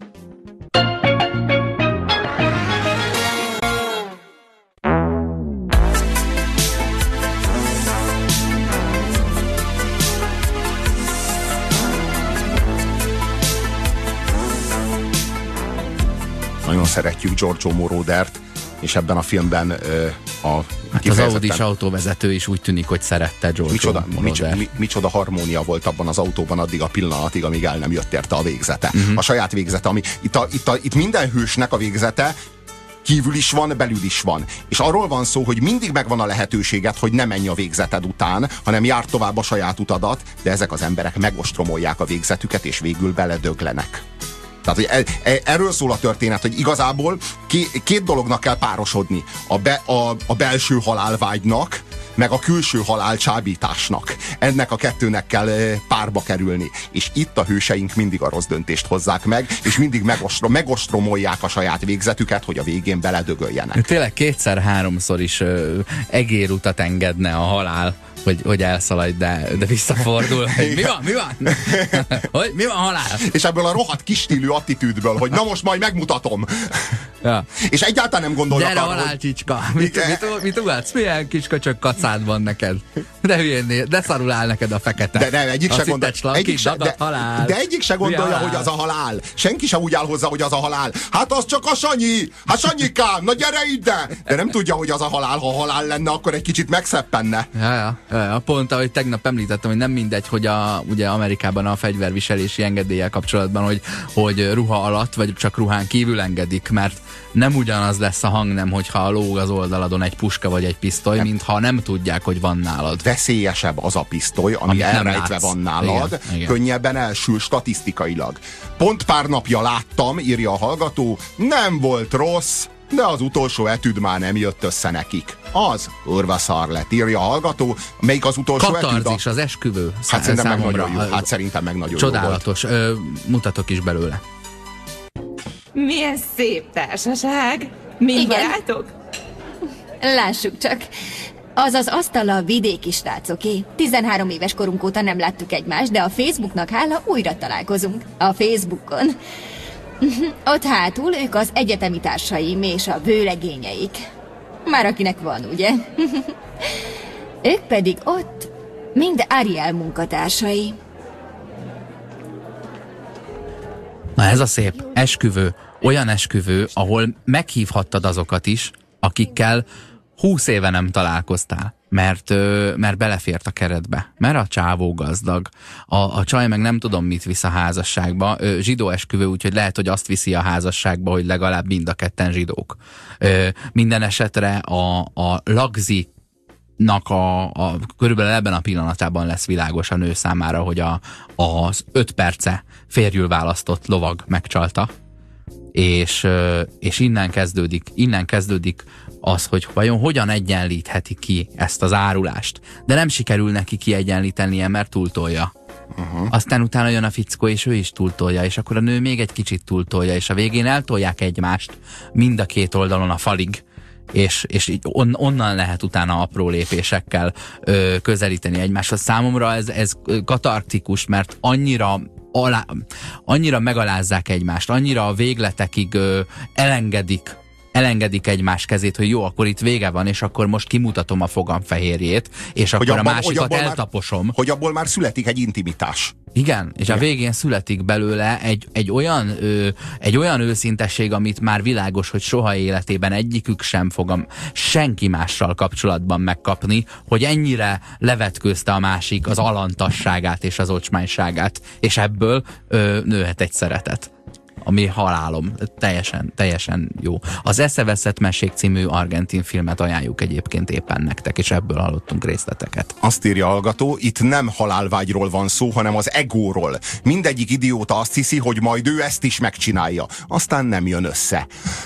Nagyon szeretjük Giorgio Morodert, és ebben a filmben az Audis autóvezető is úgy tűnik, hogy szerette Giorgio Morodert. Micsoda harmónia volt abban az autóban addig a pillanatig, amíg el nem jött érte a végzete. A saját végzete, ami itt minden hősnek a végzete kívül is van, belül is van. És arról van szó, hogy mindig megvan a lehetőséged, hogy ne menj a végzeted után, hanem jár tovább a saját utadat, de ezek az emberek megostromolják a végzetüket, és végül beledöglenek. Tehát, hogy erről szól a történet, hogy igazából két dolognak kell párosodni. A belső halálvágynak, meg a külső halál csábításnak. Ennek a kettőnek kell párba kerülni. És itt a hőseink mindig a rossz döntést hozzák meg, és mindig megostromolják a saját végzetüket, hogy a végén beledögöljenek. Tényleg kétszer-háromszor is egérutat engedne a halál, hogy elszaladj, de visszafordul. Mi van? Hogy mi van, halál? És ebből a rohadt kis stílű attitűdből, hogy na most majd megmutatom. Ja. És egyáltalán nem gondolnak arra, hogy... Gyere, halálcsicska! Mit ugatsz? Milyen kis köcsög kacád van neked? De hülyén, de szarul áll neked a fekete. De nem, egyik se gondolja, hogy az a halál. Senki sem úgy áll hozzá, hogy az a halál. Hát az csak a Sanyi! Hát Sanyikám, na gyere ide! De nem tudja, hogy az a halál. Ha halál lenne, akkor egy kicsit megszeppenne. Ja, pont ahogy tegnap említettem, hogy nem mindegy, hogy ugye Amerikában a fegyverviselési engedéllyel kapcsolatban, hogy ruha alatt, vagy csak ruhán kívül engedik, mert nem ugyanaz lesz a hangnem, hogyha lóg az oldaladon egy puska vagy egy pisztoly, mint ha nem tudják, hogy van nálad. Veszélyesebb az a pisztoly, ami elrejtve van nálad, igen. Könnyebben elsül statisztikailag. Pont pár napja láttam, írja a hallgató, nem volt rossz, de az utolsó etüd már nem jött össze nekik. Az urvaszar lett, írja a hallgató. Melyik az utolsó etüd? Katarzis, az esküvő. Hát szerintem meg nagyon jó. Hát szerintem meg nagyon csodálatos. Mutatok is belőle. Milyen szép társaság. Mind barátok? Lássuk csak. Az az asztal a vidéki srácoké. 13 éves korunk óta nem láttuk egymást, de a Facebooknak hála újra találkozunk. A Facebookon. Ott hátul ők az egyetemi társaim és a vőlegényeik. Már akinek van, ugye? Ők pedig ott mind Ariel munkatársai. Na ez a szép esküvő, olyan esküvő, ahol meghívhattad azokat is, akikkel 20 éve nem találkoztál, mert belefért a keretbe, mert a csávó gazdag, a csaj meg nem tudom mit visz a házasságba, zsidó esküvő, úgyhogy lehet, hogy azt viszi a házasságba, hogy legalább mind a ketten zsidók. Minden esetre a lagzi körülbelül ebben a pillanatában lesz világos a nő számára, hogy az 5 perce férjül választott lovag megcsalta, és innen kezdődik az, hogy vajon hogyan egyenlítheti ki ezt az árulást. De nem sikerül neki kiegyenlítenie, mert túltolja. Aztán utána jön a fickó, és ő is túltolja, és akkor a nő még egy kicsit túltolja, és a végén eltolják egymást mind a két oldalon a falig, és így onnan lehet utána apró lépésekkel közelíteni egymáshoz. Számomra ez katartikus, mert annyira megalázzák egymást, annyira a végletekig elengedik egymás kezét, hogy jó, akkor itt vége van, és akkor most kimutatom a fogam fehérjét, és akkor a másikat eltaposom. Hogy abból már születik egy intimitás. Igen, és a végén születik belőle egy olyan őszintesség, amit már világos, hogy soha életében egyikük sem fog senki mással kapcsolatban megkapni, hogy ennyire levetkőzte a másik az alantasságát és az ocsmányságát, és ebből nőhet egy szeretet, ami halálom. Teljesen jó. Az Eszeveszett mesék című argentin filmet ajánljuk egyébként éppen nektek, és ebből hallottunk részleteket. Azt írja a hallgató, itt nem halálvágyról van szó, hanem az egóról. Mindegyik idióta azt hiszi, hogy majd ő ezt is megcsinálja. Aztán nem jön össze.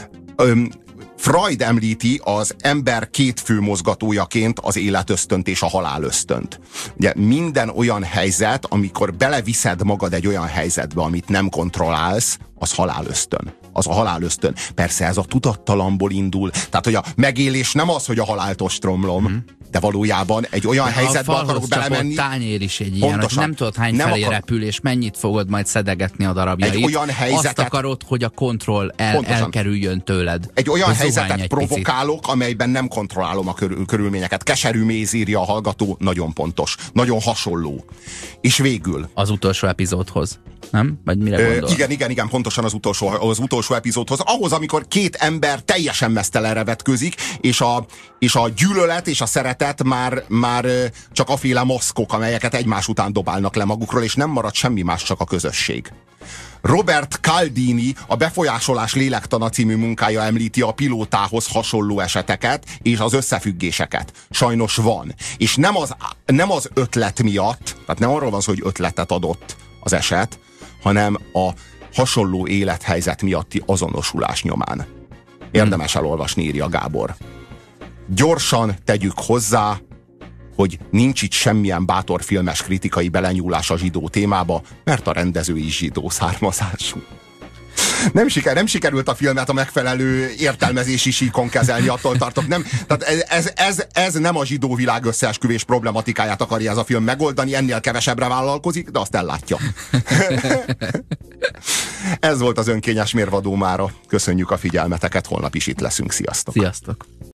Freud említi az ember két fő mozgatójaként az életösztönt és a halálösztönt. Ugye minden olyan helyzet, amikor beleviszed magad egy olyan helyzetbe, amit nem kontrollálsz, az halálösztön. Az a halálösztön. Persze ez a tudattalamból indul. Tehát, hogy a megélés nem az, hogy a halált ostromlom, de valójában egy olyan helyzetbe akarok belemenni. A tányér is egy ilyen, hogy nem tudod hány felé repül, és mennyit fogod majd szedegetni a darabjait. Egy olyan helyzetet, azt akarod, hogy a kontroll elkerüljön tőled. Egy olyan helyzetet provokálok, amelyben nem kontrollálom a körülményeket. Keserű méz, írja a hallgató, nagyon pontos. Nagyon hasonló. És végül. Az utolsó epizódhoz. Nem? Vagy mire gondol? Igen, pontosan az utolsó epizódhoz. Ahhoz, amikor két ember teljesen meztelenre vetkőzik, és a gyűlölet és a szeretet már csak aféle maszkok, amelyeket egymás után dobálnak le magukról, és nem marad semmi más, csak a közösség. Robert Cialdini a Befolyásolás lélektana című munkája említi a pilótához hasonló eseteket és az összefüggéseket. Sajnos van. És nem az ötlet miatt, tehát nem arról van szó, hogy ötletet adott az eset, hanem a hasonló élethelyzet miatti azonosulás nyomán. Érdemes elolvasni, írja Gábor. Gyorsan tegyük hozzá, hogy nincs itt semmilyen bátor filmes kritikai belenyúlás a zsidó témába, mert a rendező is zsidó származású. Nem sikerült a filmet a megfelelő értelmezési síkon kezelni, attól tartok. Nem, tehát ez nem a zsidó világ összeesküvés problematikáját akarja ez a film megoldani, ennél kevesebbre vállalkozik, de azt ellátja. Ez volt az önkényes mérvadó mára. Köszönjük a figyelmeteket, holnap is itt leszünk. Sziasztok! Sziasztok!